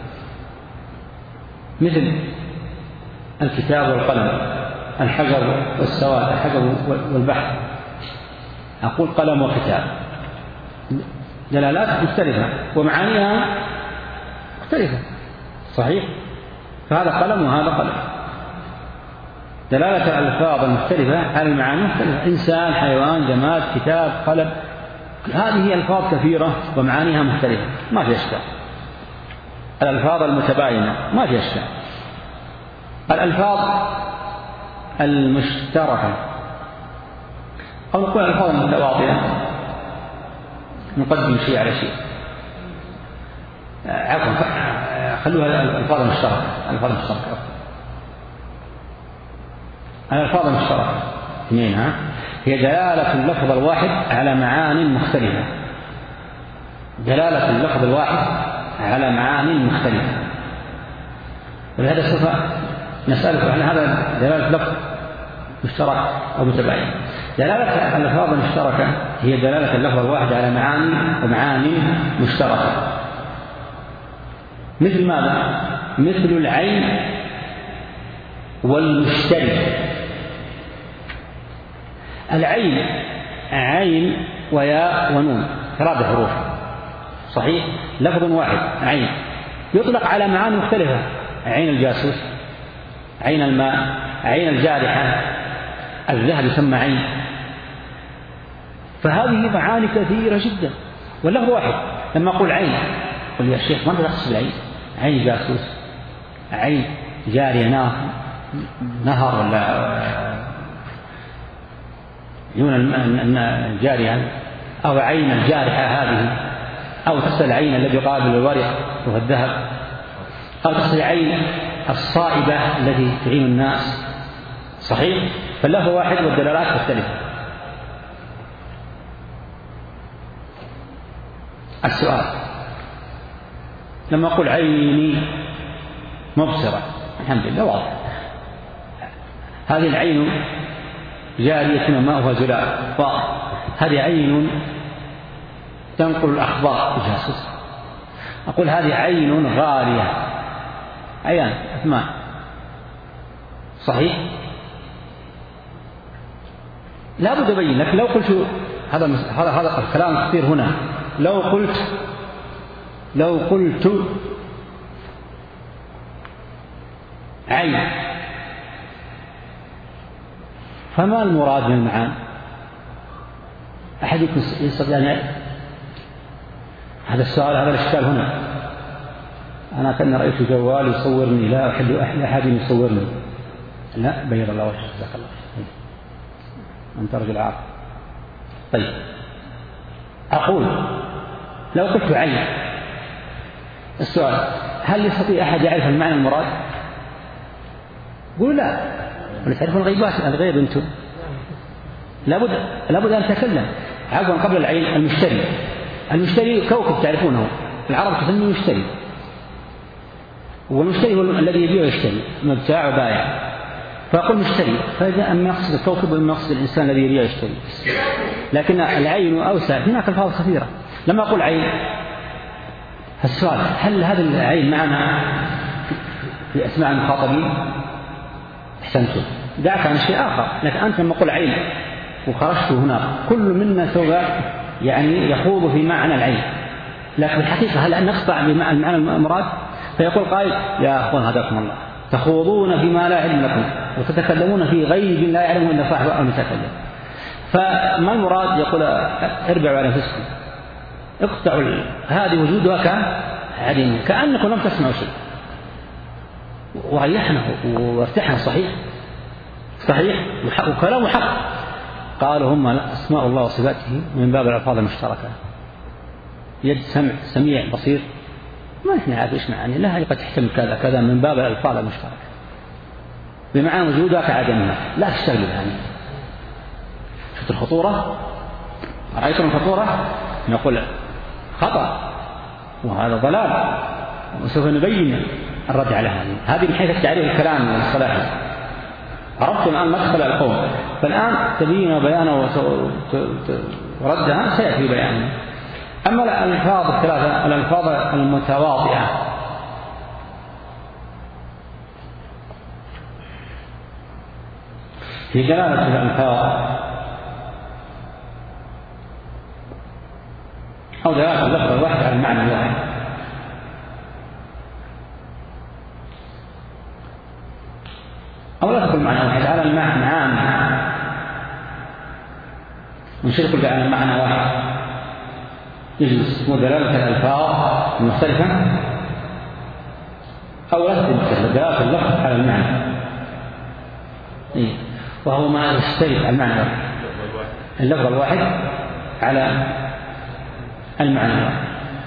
مثل الكتاب والقلم، الحجر والسواد، الحجر والبحر. أقول قلم وكتاب، دلالات مختلفة ومعانيها مختلفة، صحيح؟ فهذا قلم وهذا قلم، دلالة الألفاظ المختلفة على المعاني المختلفة، إنسان، حيوان، جماد، كتاب، قلم، هذه ألفاظ كثيرة ومعانيها مختلفة، ما في إشكال. الألفاظ المتباينة ما في إشكال. الألفاظ المشتركة أو نقول الألفاظ المتواطئة، نقدم شيء على شيء، عفوا خلوها الألفاظ المشتركة. الألفاظ المشتركة الألفاظ المشتركة اثنين، ها هي دلالة اللفظ الواحد على معان مختلفة، دلالة اللفظ الواحد على معان مختلفة. ولهذا سوف نسألك عن هذا دلالة لفظ مشترك أو متباين. دلالة الألفاظ المشتركة هي دلالة اللفظ الواحد على معاني ومعاني مشتركة. مثل ماذا؟ مثل العين والمشتري. العين عين وياء ونون، ثلاث حروف، صحيح؟ لفظ واحد عين، يطلق على معاني مختلفة، عين الجاسوس، عين الماء، عين الجارحة، الذهب يسمى عين. فهذه معاني كثيرة جدا واللفظ واحد. لما أقول عين قل يا شيخ ماذا تقصد العين؟ عين جاسوس، عين جارية نهر ولا عيون الجارية، أو عين الجارحة هذه، أو تصل العين الذي يقابل الورق وهو الذهب، أو تصل عين الصائبة التي تعين الناس، صحيح؟ فاللفظ واحد والدلالات مختلفة. السؤال لما أقول عيني مبصرة، الحمد لله واضح، هذه العين جارية وماؤها زلال، هذه عين تنقل الأخبار بجاسوس. أقول هذه عين غالية، عيان أثمان، صحيح؟ لا بد أبين لك. لو قلت هذا هذا هذا الكلام كثير هنا، لو قلت لو قلت عين، فما المراد من المعاني؟ أحد يستطيع أن يعرف هذا السؤال؟ هذا الإشكال هنا. أنا كأني رأيت جوال يصورني، لا أحد أحد يصورني. لا بيض الله وجهك، جزاك الله خير، أنت رجل عاقل. طيب أقول لو قلت عين، السؤال هل يستطيع أحد يعرف المعنى المراد؟ قولوا لا، ولا تعرفون الغيبات الغيب أنتم؟ لابد لابد أن تكلم. عفوا قبل العين المشتري، المشتري كوكب تعرفونه، العرب تسميه مشتري، والمشتري هو الذي يبيع ويشتري، مبتاع وبائع، فأقول مشتري، فإذا أما يقصد الكوكب وأما يقصد الإنسان الذي يبيع ويشتري. لكن العين أوسع، هناك ألفاظ كثيرة. لما أقول عين، السؤال هل هذا العين معنا في أسماء المخاطبين؟ أحسنتم، دعك عن شيء آخر. لكن أنت لما أقول عين وخرجت هناك، كل منا سوف يعني يخوض في معنى العين، لكن الحقيقة هل نقطع بمعنى المراد؟ فيقول قائل يا أخوان هداكم الله، تخوضون فيما لا علم لكم وتتكلمون في غيب لا يعلمه إلا صاحب أو المتكلم. فما المراد؟ يقول اربعوا على أنفسكم، اقطعوا هذه وجودها كعدم، كأنكم لم تسمعوا شيء، وريحنا وارتحنا. صحيح صحيح، وكلام حق. قالوا هم أسماء الله وصفاته من باب الألفاظ المشتركة، يد سمع سميع بصير، ما نحن عارف ايش معاني، لا هي قد تحتمل كذا كذا من باب الألفاظ المشتركة بمعنى وجودها كعدمها، لا تشتغل يعني. شفت الخطورة؟ رأيتم الخطورة؟ نقول خطأ وهذا ضلال، وسوف نبين الرد على هذه هذه من حيث التعريف الكلام والصلاحي. عرفتم الآن مدخل القوم، فالآن تبين بيانه وردها سيأتي بيانه. أما الألفاظ الثلاثة الألفاظ المتواضعة في دلالة الألفاظ أو دلالة اللفظ الواحد على المعنى الواحد، أو لا تقول معنى واحد على المعنى عام، ونشير كل على المعنى واحد يجلس ودلالة الألفاظ المختلفة، أو لا تقول دلالة اللفظ على المعنى، إيه؟ وهو ما يشترك المعنى الواحد، اللفظ الواحد على المعنى الواحد،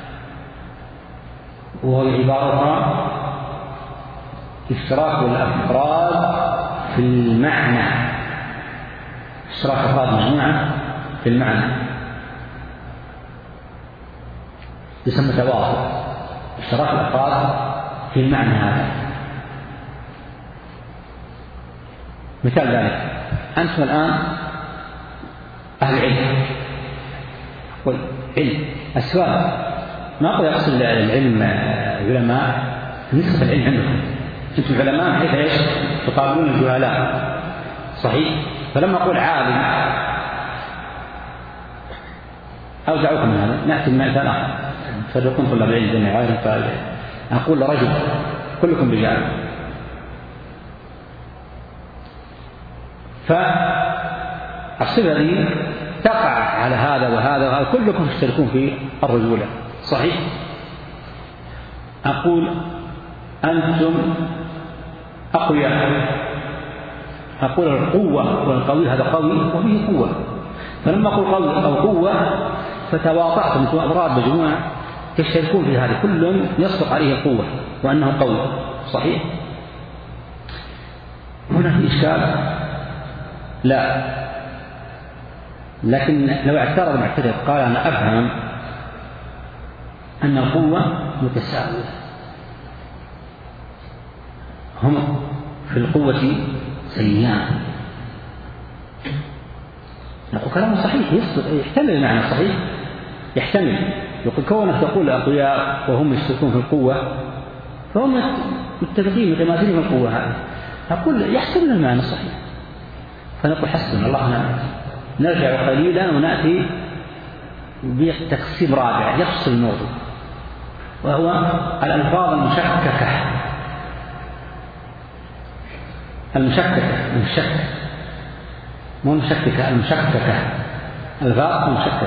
وهو عبارة اشتراك الأفراد في المعنى، اشتراك أفراد مجموعة في المعنى يسمى تواصل، اشتراك الأفراد في المعنى هذا. مثال ذلك أنتم الآن أهل العلم والعلم، السؤال ما قد يقصد العلم علماء نسبة العلم عندكم، أنتم علماء حيث إيش تقابلون الجهلاء، صحيح؟ فلما أقول عالم أوزعكم من هذا، نأتي بمثال آخر تفرقون طلاب العلم بين عالم طالب، أقول لرجل كلكم رجال، فالصفة دي تقع على هذا وهذا وهذا، كلكم تشتركون في الرجولة، صحيح؟ أقول أنتم أقوياء، أقول القوة والقوي، هذا قوي وفيه قوة، فلما أقول قوي أو قوة فتواطعتم أنتم أفراد مجموعة تشتركون في هذه، كل يصدق عليه القوة وأنه قوي، صحيح؟ هنا في إشكال؟ لا، لكن لو اعترض المعترض قال أنا أفهم أن القوة متساوية، هم في القوة سيئان، نقول كلام صحيح يحتمل المعنى صحيح، يحتمل، يقول كونك تقول أقوياء وهم يشتركون في القوة فهم متفقين بقيماتهم القوة هذه، نقول يحتمل المعنى صحيح، فنقول حسبنا الله ونعم، نرجع قليلا ونأتي بتقسيم رابع يفصل الموضوع، وهو الألفاظ المشككة، المشككة المشككة مو المشككة المشككة، الألفاظ المشككة.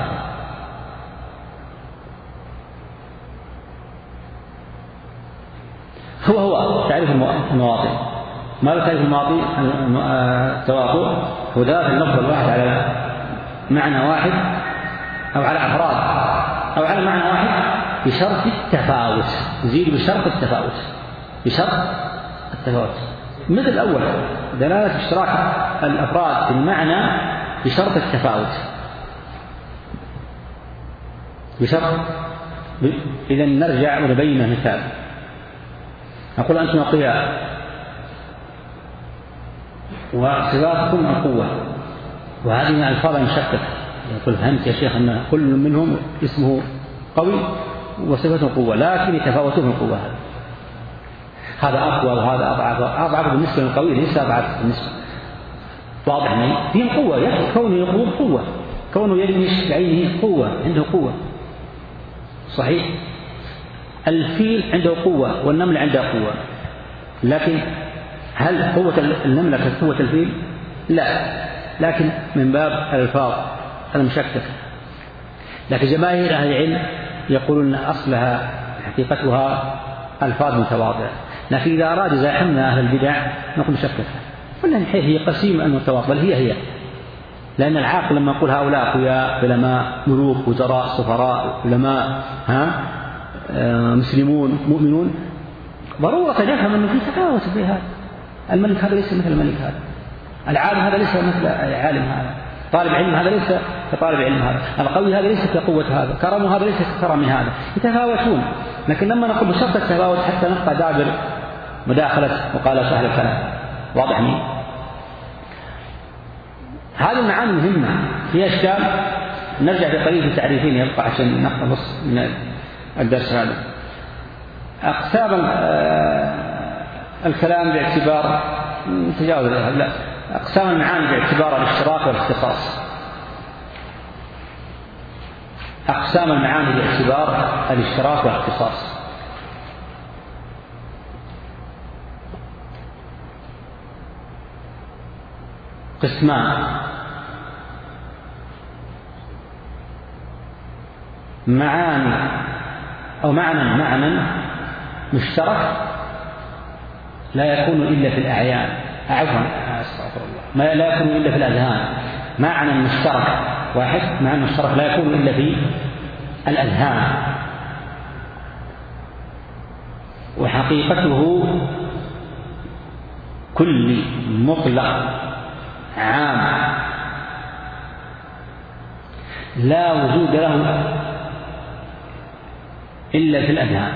هو هو تعريف المواطن، ما تعريف المواطن التواطؤ هو دلالة اللفظ الواحد على معنى واحد أو على أفراد أو على معنى واحد بشرط التفاوت، نزيد بشرط التفاوت، بشرط التفاوت، مثل الأول دلالة اشتراك الأفراد في المعنى بشرط التفاوت، بشرط. إذا نرجع ونبين مثال، أقول أنتم أقوياء وصفاتكم القوة، وهذه من الألفاظ المشككة، يقول فهمت يا شيخ أن كل منهم اسمه قوي وصفته قوة، لكن يتفاوتون في القوة، هذا هذا أقوى وهذا أضعف، أضعف بالنسبة للقوي ليس أضعف بالنسبة، واضح معي؟ فيه قوة، كونه يقوم قوة، كونه يلمش بعينه قوة، عنده قوة، صحيح؟ الفيل عنده قوة والنمل عنده قوة، لكن هل قوة النملة كقوة الفيل؟ لا، لكن من باب الألفاظ المشككة. لكن جماهير أهل العلم يقولون أصلها حقيقتها ألفاظ متواضعة، لكن إذا أراد زاحمنا أهل البدع نقول مشككة، قلنا الحين هي قسيمة أنه متواضع، بل هي هي، لأن العاقل لما يقول هؤلاء أقوياء علماء ملوك وزراء سفراء علماء ها آه مسلمون مؤمنون، ضرورة يفهم أنه في تفاوت في هذا، الملك هذا ليس مثل الملك هذا، العالم هذا ليس مثل العالم هذا، طالب علم هذا ليس كطالب علم هذا، القوي هذا ليس كقوة هذا، كرم هذا ليس ككرم هذا، يتفاوتون. لكن لما نقول بشرط التفاوت حتى نبقى دابر مداخلة وقال أهل الكلام، واضح لي؟ هذه المعاني مهمة، في أشكال نرجع بقليل في تعريفين يبقى عشان نخلص من الدرس هذا. أقسام الكلام باعتبار تجاوز لا أقسام المعاني باعتبار الاشتراك والاختصاص. أقسام المعاني باعتبار الاشتراك والاختصاص. قسمان: معاني أو معنى معنى مشترك لا يكون إلا في الأعيان عفوا أستغفر الله ما لا يكون إلا في الأذهان. معنى مشترك واحد معنى مشترك لا يكون إلا في الأذهان، وحقيقته كل مطلق عام لا وجود له إلا في الأذهان.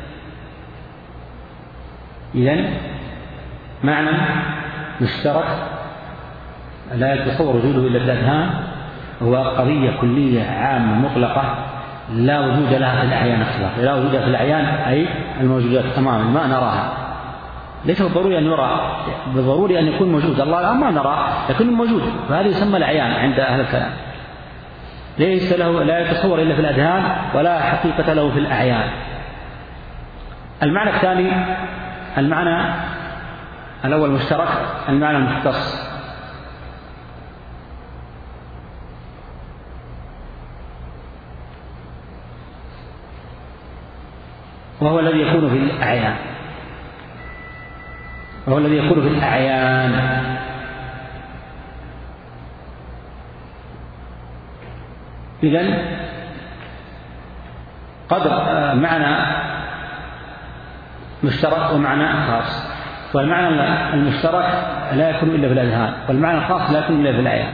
إذن معنى مشترك لا يتصور وجوده إلا في الأذهان هو قضية كلية عامة مطلقة لا وجود لها في الأعيان إطلاقا. لا وجود في الأعيان أي الموجودات تماما ما نراها، ليس بالضروري أن يرى، بالضروري أن يكون موجود. الله الآن ما نرى لكنه موجود، فهذا يسمى الأعيان عند أهل الكلام. ليس له لا يتصور إلا في الأذهان ولا حقيقة له في الأعيان. المعنى الثاني المعنى الأول مشترك، المعنى المختص. وهو الذي يكون في الأعيان وهو الذي يكون في الأعيان إذن قدر معنى مشترك ومعنى خاص، والمعنى المشترك لا يكون إلا في الأذهان، والمعنى الخاص لا يكون إلا في الأعيان.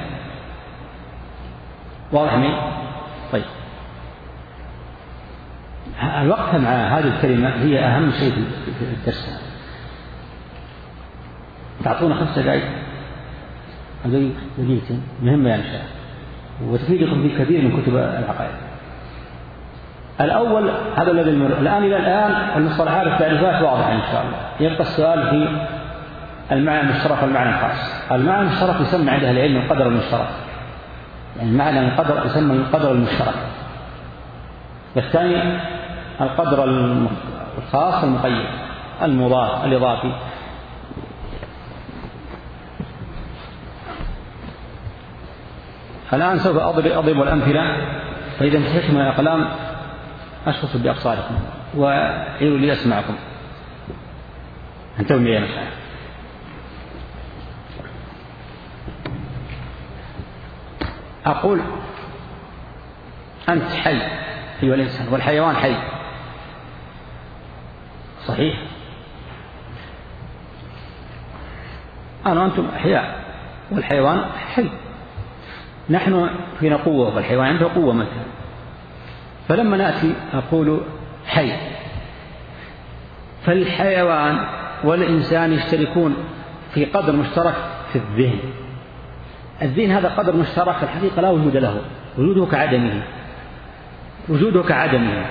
واضح مني؟ طيب، الوقت مع هذه الكلمة هي أهم شيء في الدرس. تعطونا خمس دقائق دقيقتين مهمة يعني شاء وتفيدكم في كثير من كتب العقائد. الأول هذا الذي المر... الآن إلى الآن المصطلحات والتعريفات واضحة إن شاء الله. يبقى السؤال في المعنى المشترك والمعنى الخاص. المعنى المشترك يسمى عند أهل العلم القدر المشترك، يعني المعنى القدر يسمى القدر المشترك. والثاني القدر الخاص المقيد المضاف الإضافي. الآن سوف أضرب الأمثلة، فإذا انتهيتم من الكلام أشخصوا بأبصاركم وعيروا لي أسمعكم. انتم يا مشايخ. أقول أنت حي أيها الإنسان، والحيوان حي، صحيح؟ أنا وأنتم أحياء والحيوان حي. نحن فينا قوة والحيوان عنده قوة مثلا، فلما نأتي أقول حي، فالحيوان والإنسان يشتركون في قدر مشترك في الذهن. الذهن هذا قدر مشترك في الحقيقة لا وجود له، وجوده كعدمه، وجوده كعدمه،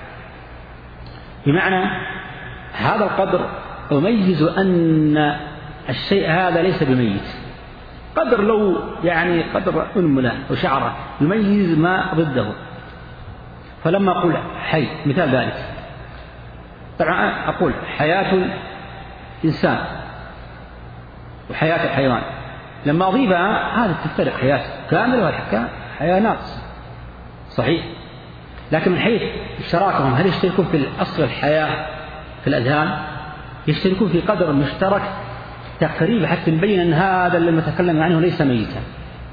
بمعنى هذا القدر يميز أن الشيء هذا ليس بميت. قدر لو يعني قدر أنملة وشعرة يميز ما ضده. فلما أقول حي مثال ذلك، طبعا أقول حياة الإنسان وحياة الحيوان، لما أضيفها هذا تفترق حياة كاملة والحكاية حياة ناقصة، صحيح؟ لكن من حيث اشتراكهم هل يشتركون في الأصل الحياة في الأذهان؟ يشتركون في قدر مشترك تقريبا حتى نبين أن هذا اللي نتكلم عنه ليس ميتا.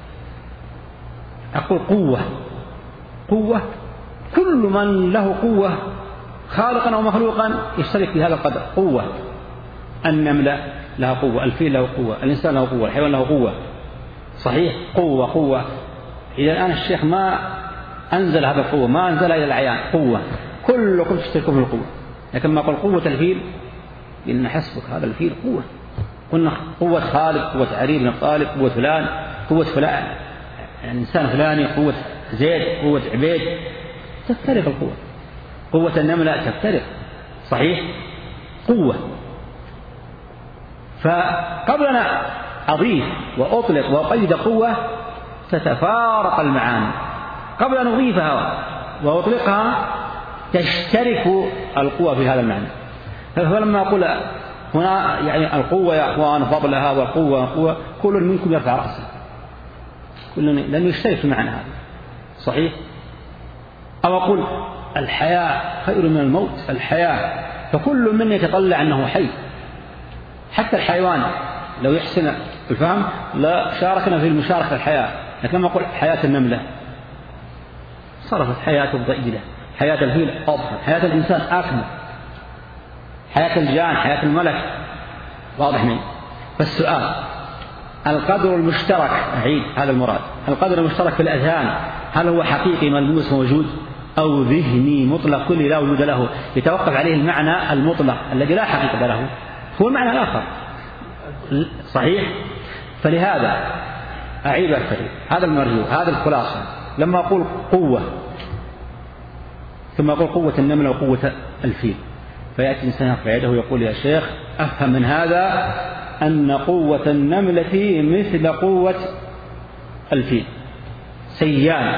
أقول قوة، قوة كل من له قوة خالقا أو مخلوقا يشترك في هذا القدر. قوة، النملة لها قوة، الفيل له قوة، الإنسان له قوة، الحيوان له قوة، صحيح؟ قوة قوة. إذا الآن الشيخ ما أنزل هذا القوة، ما أنزل إلى العيان، قوة كلكم تشتركون في القوة. لكن ما قل قوة الفيل إن حسبك هذا الفيل قوة، قلنا قوة خالد، قوة علي بن طالب، قوة فلان، قوة فلان، الإنسان فلاني، قوة زيد، قوة عبيد، تفترق القوة. قوة النملة تفترق، صحيح؟ قوة. فقبل أن أضيف وأطلق وأقيد قوة تتفارق المعاني، قبل أن أضيفها وأطلقها تشترك القوة في هذا المعنى. فلما أقول هنا يعني القوة يا أخوان فضلها والقوة قوة، كل منكم يرفع رأسه، كل لأنه يشترك في معنى هذا، صحيح؟ أو أقول الحياة خير من الموت، الحياة، فكل من يتطلع أنه حي، حتى الحيوان لو يحسن الفهم لا شاركنا في المشاركة الحياة. لكن لما أقول حياة النملة صرفت حياته ضئيلة، حياة الفيل أضخم، حياة الإنسان أكمل، حياة الجان، حياة الملك، واضح منه. فالسؤال القدر المشترك، أعيد هذا المراد، القدر المشترك في الأذهان هل هو حقيقي ملموس موجود أو ذهني مطلق كل لا وجود له يتوقف عليه المعنى المطلق الذي لا حقيقة له، هو المعنى الآخر، صحيح؟ فلهذا أعيد أكثر هذا المرجو، هذا الخلاصة. لما أقول قوة ثم أقول قوة النملة وقوة الفيل، فيأتي إنسان يرفع يده ويقول يا شيخ أفهم من هذا أن قوة النملة مثل قوة الفيل، سيان،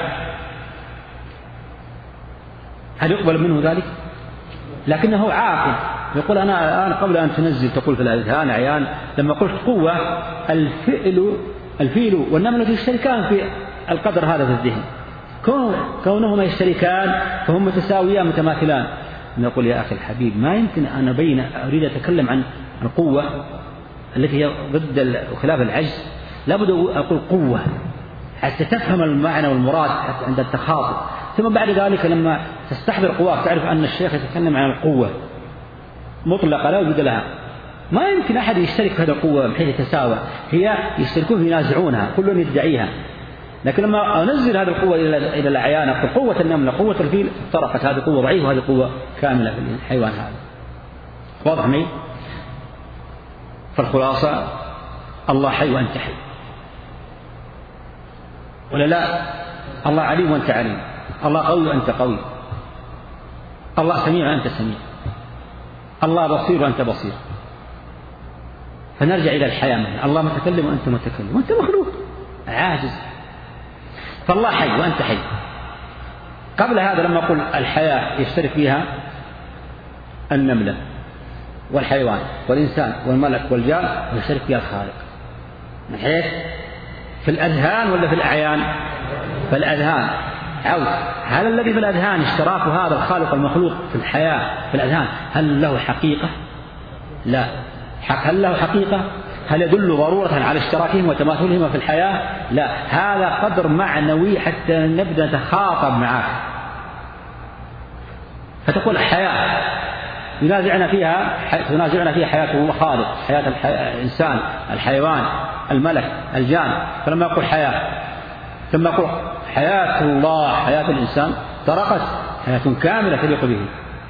هل يقبل منه ذلك؟ لكنه عاقل يقول أنا الآن قبل أن تنزل تقول في الأذهان عيان، لما قلت قوة الفئل الفيل والنملة يشتركان في القدر هذا في الذهن، كونهما يشتركان فهم متساويان متماثلان. نقول يا أخي الحبيب ما يمكن أن أبين أريد أتكلم عن القوة التي هي ضد وخلاف العجز، لابد أقول قوة حتى تفهم المعنى والمراد حتى عند التخاطب، ثم بعد ذلك لما تستحضر قواك تعرف أن الشيخ يتكلم عن القوة مطلقة لا وجود لها. ما يمكن أحد يشترك في هذه القوة بحيث يتساوى، هي يشتركون ينازعونها كل يدعيها. لكن لما أنزل هذه القوة إلى الأعيان أقول قوة النملة قوة الفيل، افترقت هذه قوة ضعيفة وهذه قوة كاملة في الحيوان هذا، واضح معي؟ فالخلاصة الله حي وأنت حي، ولا لا؟ الله عليم وأنت عليم، الله قوي وأنت قوي، الله سميع وأنت سميع، الله بصير وأنت بصير. فنرجع إلى الحياة منه. الله متكلم وأنت متكلم وأنت مخلوق عاجز، فالله حي وأنت حي. قبل هذا لما أقول الحياة يشترك فيها النملة والحيوان والإنسان والملك والجان ويشترك فيها الخالق، من حيث في الأذهان ولا في الأعيان؟ في الأذهان. عود هل الذي في الأذهان اشتراك هذا الخالق المخلوق في الحياة في الأذهان هل له حقيقة؟ لا. هل له حقيقة؟ هل يدل ضرورة على اشتراكهم وتماثلهم في الحياة؟ لا، هذا قدر معنوي حتى نبدأ نتخاطب معك. فتقول الحياة ينازعنا فيها تنازعنا فيها حياة الخالق، حياة الإنسان، الحيوان، الملك، الجان. فلما أقول حياة ثم أقول حياة الله حياة الإنسان طرقت حياة كاملة تليق به،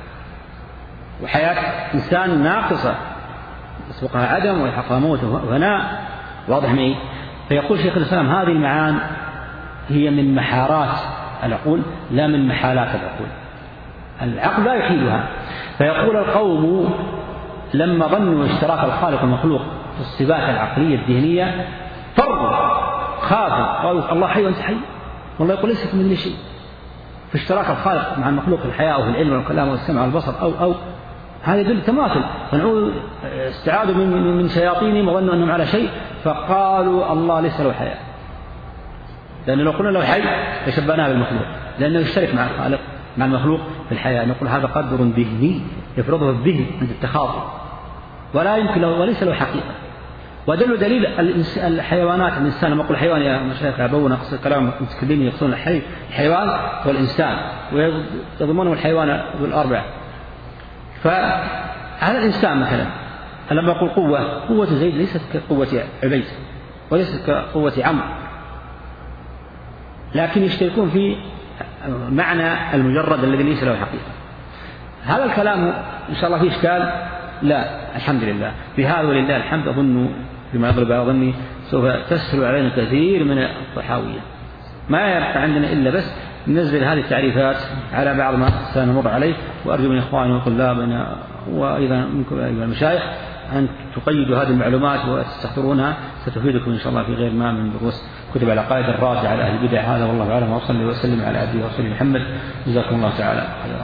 وحياة إنسان ناقصة يسبقها عدم ويحقها موت وهناء، واضح معي؟ فيقول شيخ الإسلام هذه المعان هي من محارات العقول لا من محالات العقول، العقل لا يحيلها. فيقول القوم لما ظنوا اشتراك الخالق والمخلوق في الصفات العقلية الذهنية فروا خافوا قالوا الله حي وأنت حي، والله يقول ليس من شيء. في اشتراك الخالق مع المخلوق في الحياة أو في العلم والكلام والسمع والبصر أو أو هذا يدل تماثل. فنعود استعاذوا من من شياطينهم وظنوا أنهم على شيء فقالوا الله ليس له حياة، لأن لو قلنا له حي تشبهناه بالمخلوق لأنه يشترك مع الخالق مع المخلوق في الحياة. نقول هذا قدر ذهني يفرضه الذهن عند التخاطب ولا يمكن له وليس له حقيقة. ودل دليل الحيوانات الإنسان، لما أقول حيوان يا مشايخ عبونا قصة كلام متكلمين يقصون الحي الحيوان والإنسان ويضمنهم الحيوان بالأربعة. فهذا الإنسان مثلا لما أقول قوة قوة زيد ليست كقوة عبيد وليست كقوة عمرو، لكن يشتركون في معنى المجرد الذي ليس له حقيقة. هذا الكلام إن شاء الله فيه إشكال؟ لا الحمد لله. بهذا ولله الحمد أظن بما يضرب أظني سوف تسهل علينا كثير من الطحاوية. ما يبقى عندنا إلا بس ننزل هذه التعريفات على بعض ما سنمر عليه. وأرجو من إخواني وطلابنا وأيضا منكم أيها المشايخ أن تقيدوا هذه المعلومات وتستحضرونها، ستفيدكم إن شاء الله في غير ما من دروس كتب العقائد الراجعة على أهل البدع. هذا والله أعلم، وصلي وسلم على عبده ورسوله محمد، جزاكم الله تعالى خيرا.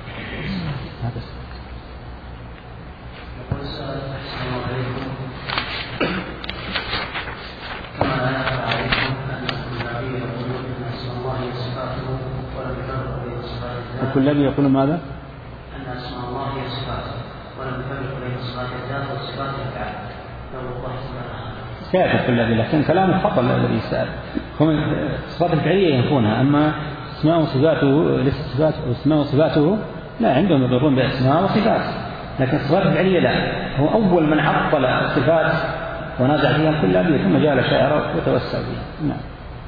وكل الذي يقول ماذا؟ أن اسماء الله هي صفاته ولم يفرق بين صفات الذات وصفات الفعل. لو الله سبحانه سيأتي كل الذي، لكن كلام خطأ الذي سأل. هم الصفات الفعلية ينفونها، أما اسماء وصفاته ليس صفات اسماء وصفاته لا، عندهم يضرون بأسماء وصفات، لكن الصفات الفعلية لا. هو أول من عطل الصفات ونازع فيها كل الذي، ثم جاء الأشاعرة وتوسع فيها. نعم.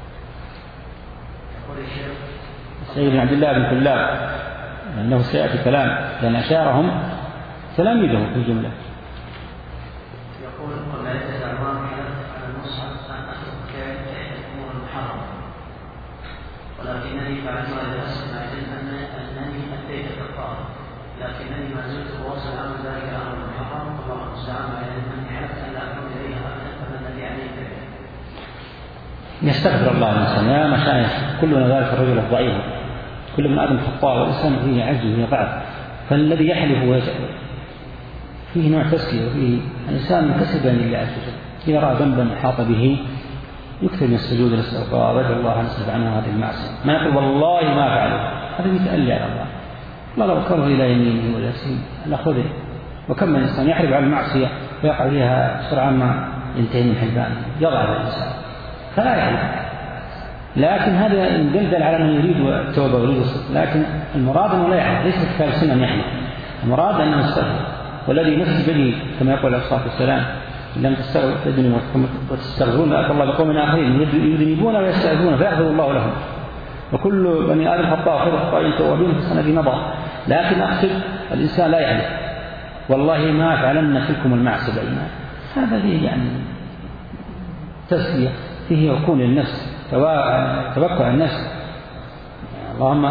سيد بن عبد الله بن كلاب أنه سيأتي كلام، لأن أشاعرهم تلاميذه في الجملة. يقول قبل عدة أعوام حلفت على المصحف أن أترك إحدى الأمور المحرمة، ولكنني فعلتها للأسف مع علم أنني أتيت كفارة، لكنني ما زلت أواصل عمل ذلك الأمر المحرم، والله المستعان على أنني حلفت أن لا أعود إليها أبدا، فما الذي عليه ذلك؟ يستغفر الله الإنسان يا مشايخ، كلنا ذلك الرجل الضعيف، كل من آدم خطاء، والإنسان فيه عجز وفيه ضعف، فالذي يحلف ويجعل فيه نوع تزكية، وفيه الإنسان منكسبا لله عز وجل. إذا رأى ذنبا أحاط به يكثر من السجود والاستغفار ويدعو الله أن يصرف عنه هذه المعصية، ما يقول والله ما فعله، هذا يتألي على الله. الله لو كره إلى يمينه واليسين لأخذه. وكم من إنسان يحلف على المعصية ويقع فيها بسرعة ما ينتهي من حلفانه، يضع الإنسان فلا يحلف. لكن هذا دلدل على أنه يريد التوبة ويريد الصدق، لكن المراد أنه لا يحلف، ليس كتاب السنة أن يحلف، المراد أنه يستغفر. والذي نفس به كما يقول عليه الصلاة والسلام لم تستغفروا وتستغفرون لأتى الله بقوم آخرين يذنبون ويستغفرون فيغفر الله لهم، وكل بني آدم خطاء خير الخطائين توابين في السنة مضى. لكن أقصد الإنسان لا يحلف والله ما فعلن تلكم المعصية بيننا، هذا فيه يعني تسلية، فيه يكون للنفس توقع النفس. اللهم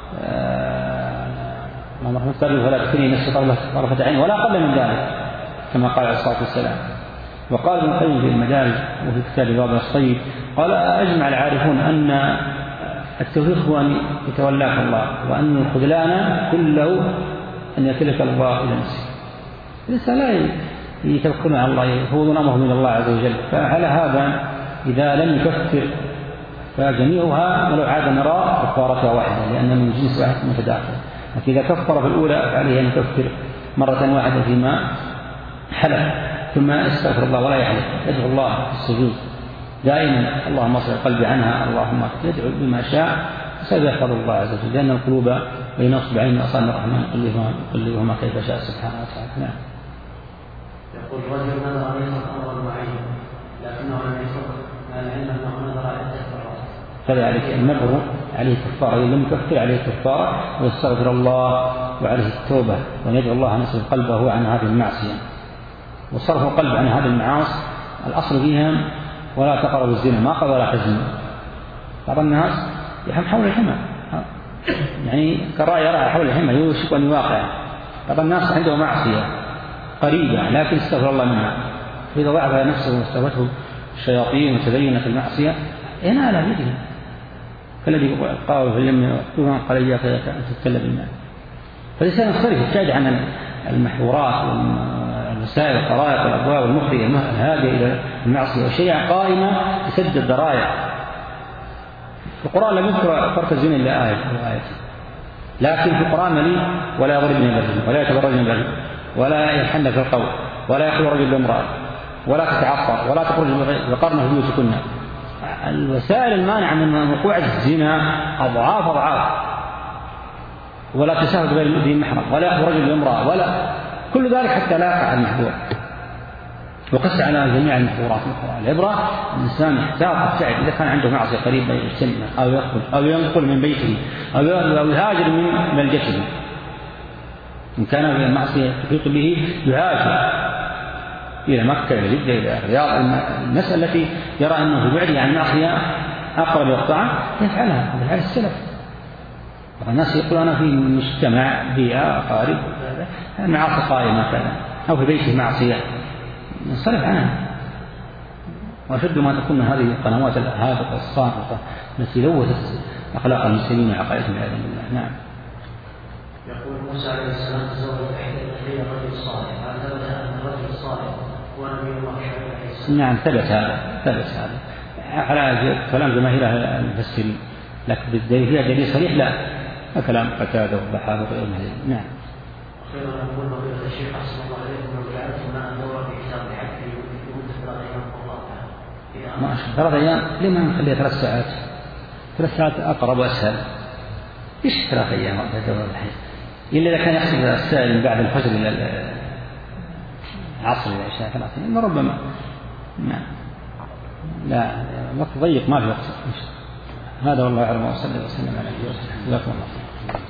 اللهم رحمة الله فلا تكني نفس طرفة عين ولا أقل من ذلك كما قال عليه الصلاة والسلام. وقال ابن القيم في المدارج وفي كتاب الواضح الصيب قال أجمع العارفون أن التوفيق هو أن يتولاك الله، وأن الخذلان كله أن يكلك الله إلى نفسه. ليس لا يتوكلون على الله، يفوضون أمرهم إلى الله عز وجل. فعلى هذا إذا لم يكفر فجميعها ولو عاد نرى كفارتها واحدة، لأن من جنس واحد متداخل. لكن إذا كفر في الأولى فعليه أن يكفر مرة واحدة فيما حلف، ثم يستغفر الله ولا يحلف، يدعو الله في السجود دائما اللهم اصرف قلبي عنها، اللهم يدعو بما شاء سيحفظ الله عز وجل، لأن القلوب بين أصبعين من أصابع الرحمن يقلبهما كيف شاء سبحانه وتعالى. نعم. يقول رجل نظر عليه أمر معين لكنه لم يفرق مع العلم أنه نظر عدة مرات، فذلك النذر عليه كفارة، إذا لم يكفر عليه كفارة ويستغفر الله وعليه التوبة ويدعو الله أن يصرف قلبه عن هذه المعصية. وصرف القلب عن هذه المعاصي الأصل فيها ولا تقربوا الزنا، ما قال ولا تزنوا. بعض الناس يحم حول الحمى، يعني كالرأي يرى حول الحمى يوشك أن يواقع. بعض الناس عنده معصية قريبة لكن استغفر الله منها، فإذا ضعف نفسه واستغفته الشياطين وتزينت المعصية ينالها بيده، فالذي قال في اليم قال إياك أن تتكلم بالمال. فالإنسان يختلف يبتعد عن المحظورات والوسائل الخرائط والأبواب المفضية الهادية إلى المعصية، وشيء قائمة يسد الذرائع. في القرآن لم يذكر فرق الزنا إلا آية وآية، لكن في القرآن مليء ولا يضربن بالرجل ولا يتبرجن بالرجل ولا يلحن في القول ولا يخلو رجل بامرأة ولا تتعطر ولا تخرج وقرن في بيوتكن. الوسائل المانعة من وقوع الزنا أضعاف أضعاف. ولا تساهل غير ذي محرم ولا يخلو رجل بامرأة ولا كل ذلك حتى لا يقع المحظور. وقس على جميع المحظورات في القرآن. العبرة الإنسان يحتاط السعد إذا كان عنده معصية قريبة يجتنبها أو يخرج أو ينقل من بيته أو يهاجر من ملجته. إن كان المعصية تحيط به يهاجر إلى مكة إلى جدة إلى الرياض، المسألة التي يرى أنه في بعده عن المعصية أقرب إلى الطاعة يفعلها، هذا فعل السلف. الناس يقول أنا في مجتمع بيئة أقارب المعاصي قائمة مثلا، أو في بيته معصية ينصرف عنها. وأشد ما تكون هذه القنوات الهابطة الصامتة التي لوثت أخلاق المسلمين وعقائدهم والعياذ بالله. نعم. يقول موسى عليه السلام تزوج إحدى الرجل الصالح، هل ثبت أن الرجل الصالح هو نبي الله عليه السلام؟ نعم ثبت هذا، ثبت هذا على كلام جماهير المفسرين، لكن بالدليل فيها دليل صريح لا، كلام قتادة وضحاك وغير ذلك. نعم. خير نقول فضيلة الشيخ أحسن الله عليكم لو جعلتم لنا دورة في كتاب الحج في مدة ثلاث أيام الله تعالى. ما أشهر ثلاث أيام لما نخليها ثلاث ساعات؟ ثلاث ساعات أقرب وأسهل. إيش ثلاث أيام وقت دورة الحج؟ إلا إذا كان يحسب السائل من بعد الفجر إلى العصر إلى العشاء ثلاث أيام ربما. نعم. لا وقت ضيق ما في وقت. هذا والله أعلم وصلى الله وسلم على نبينا محمد.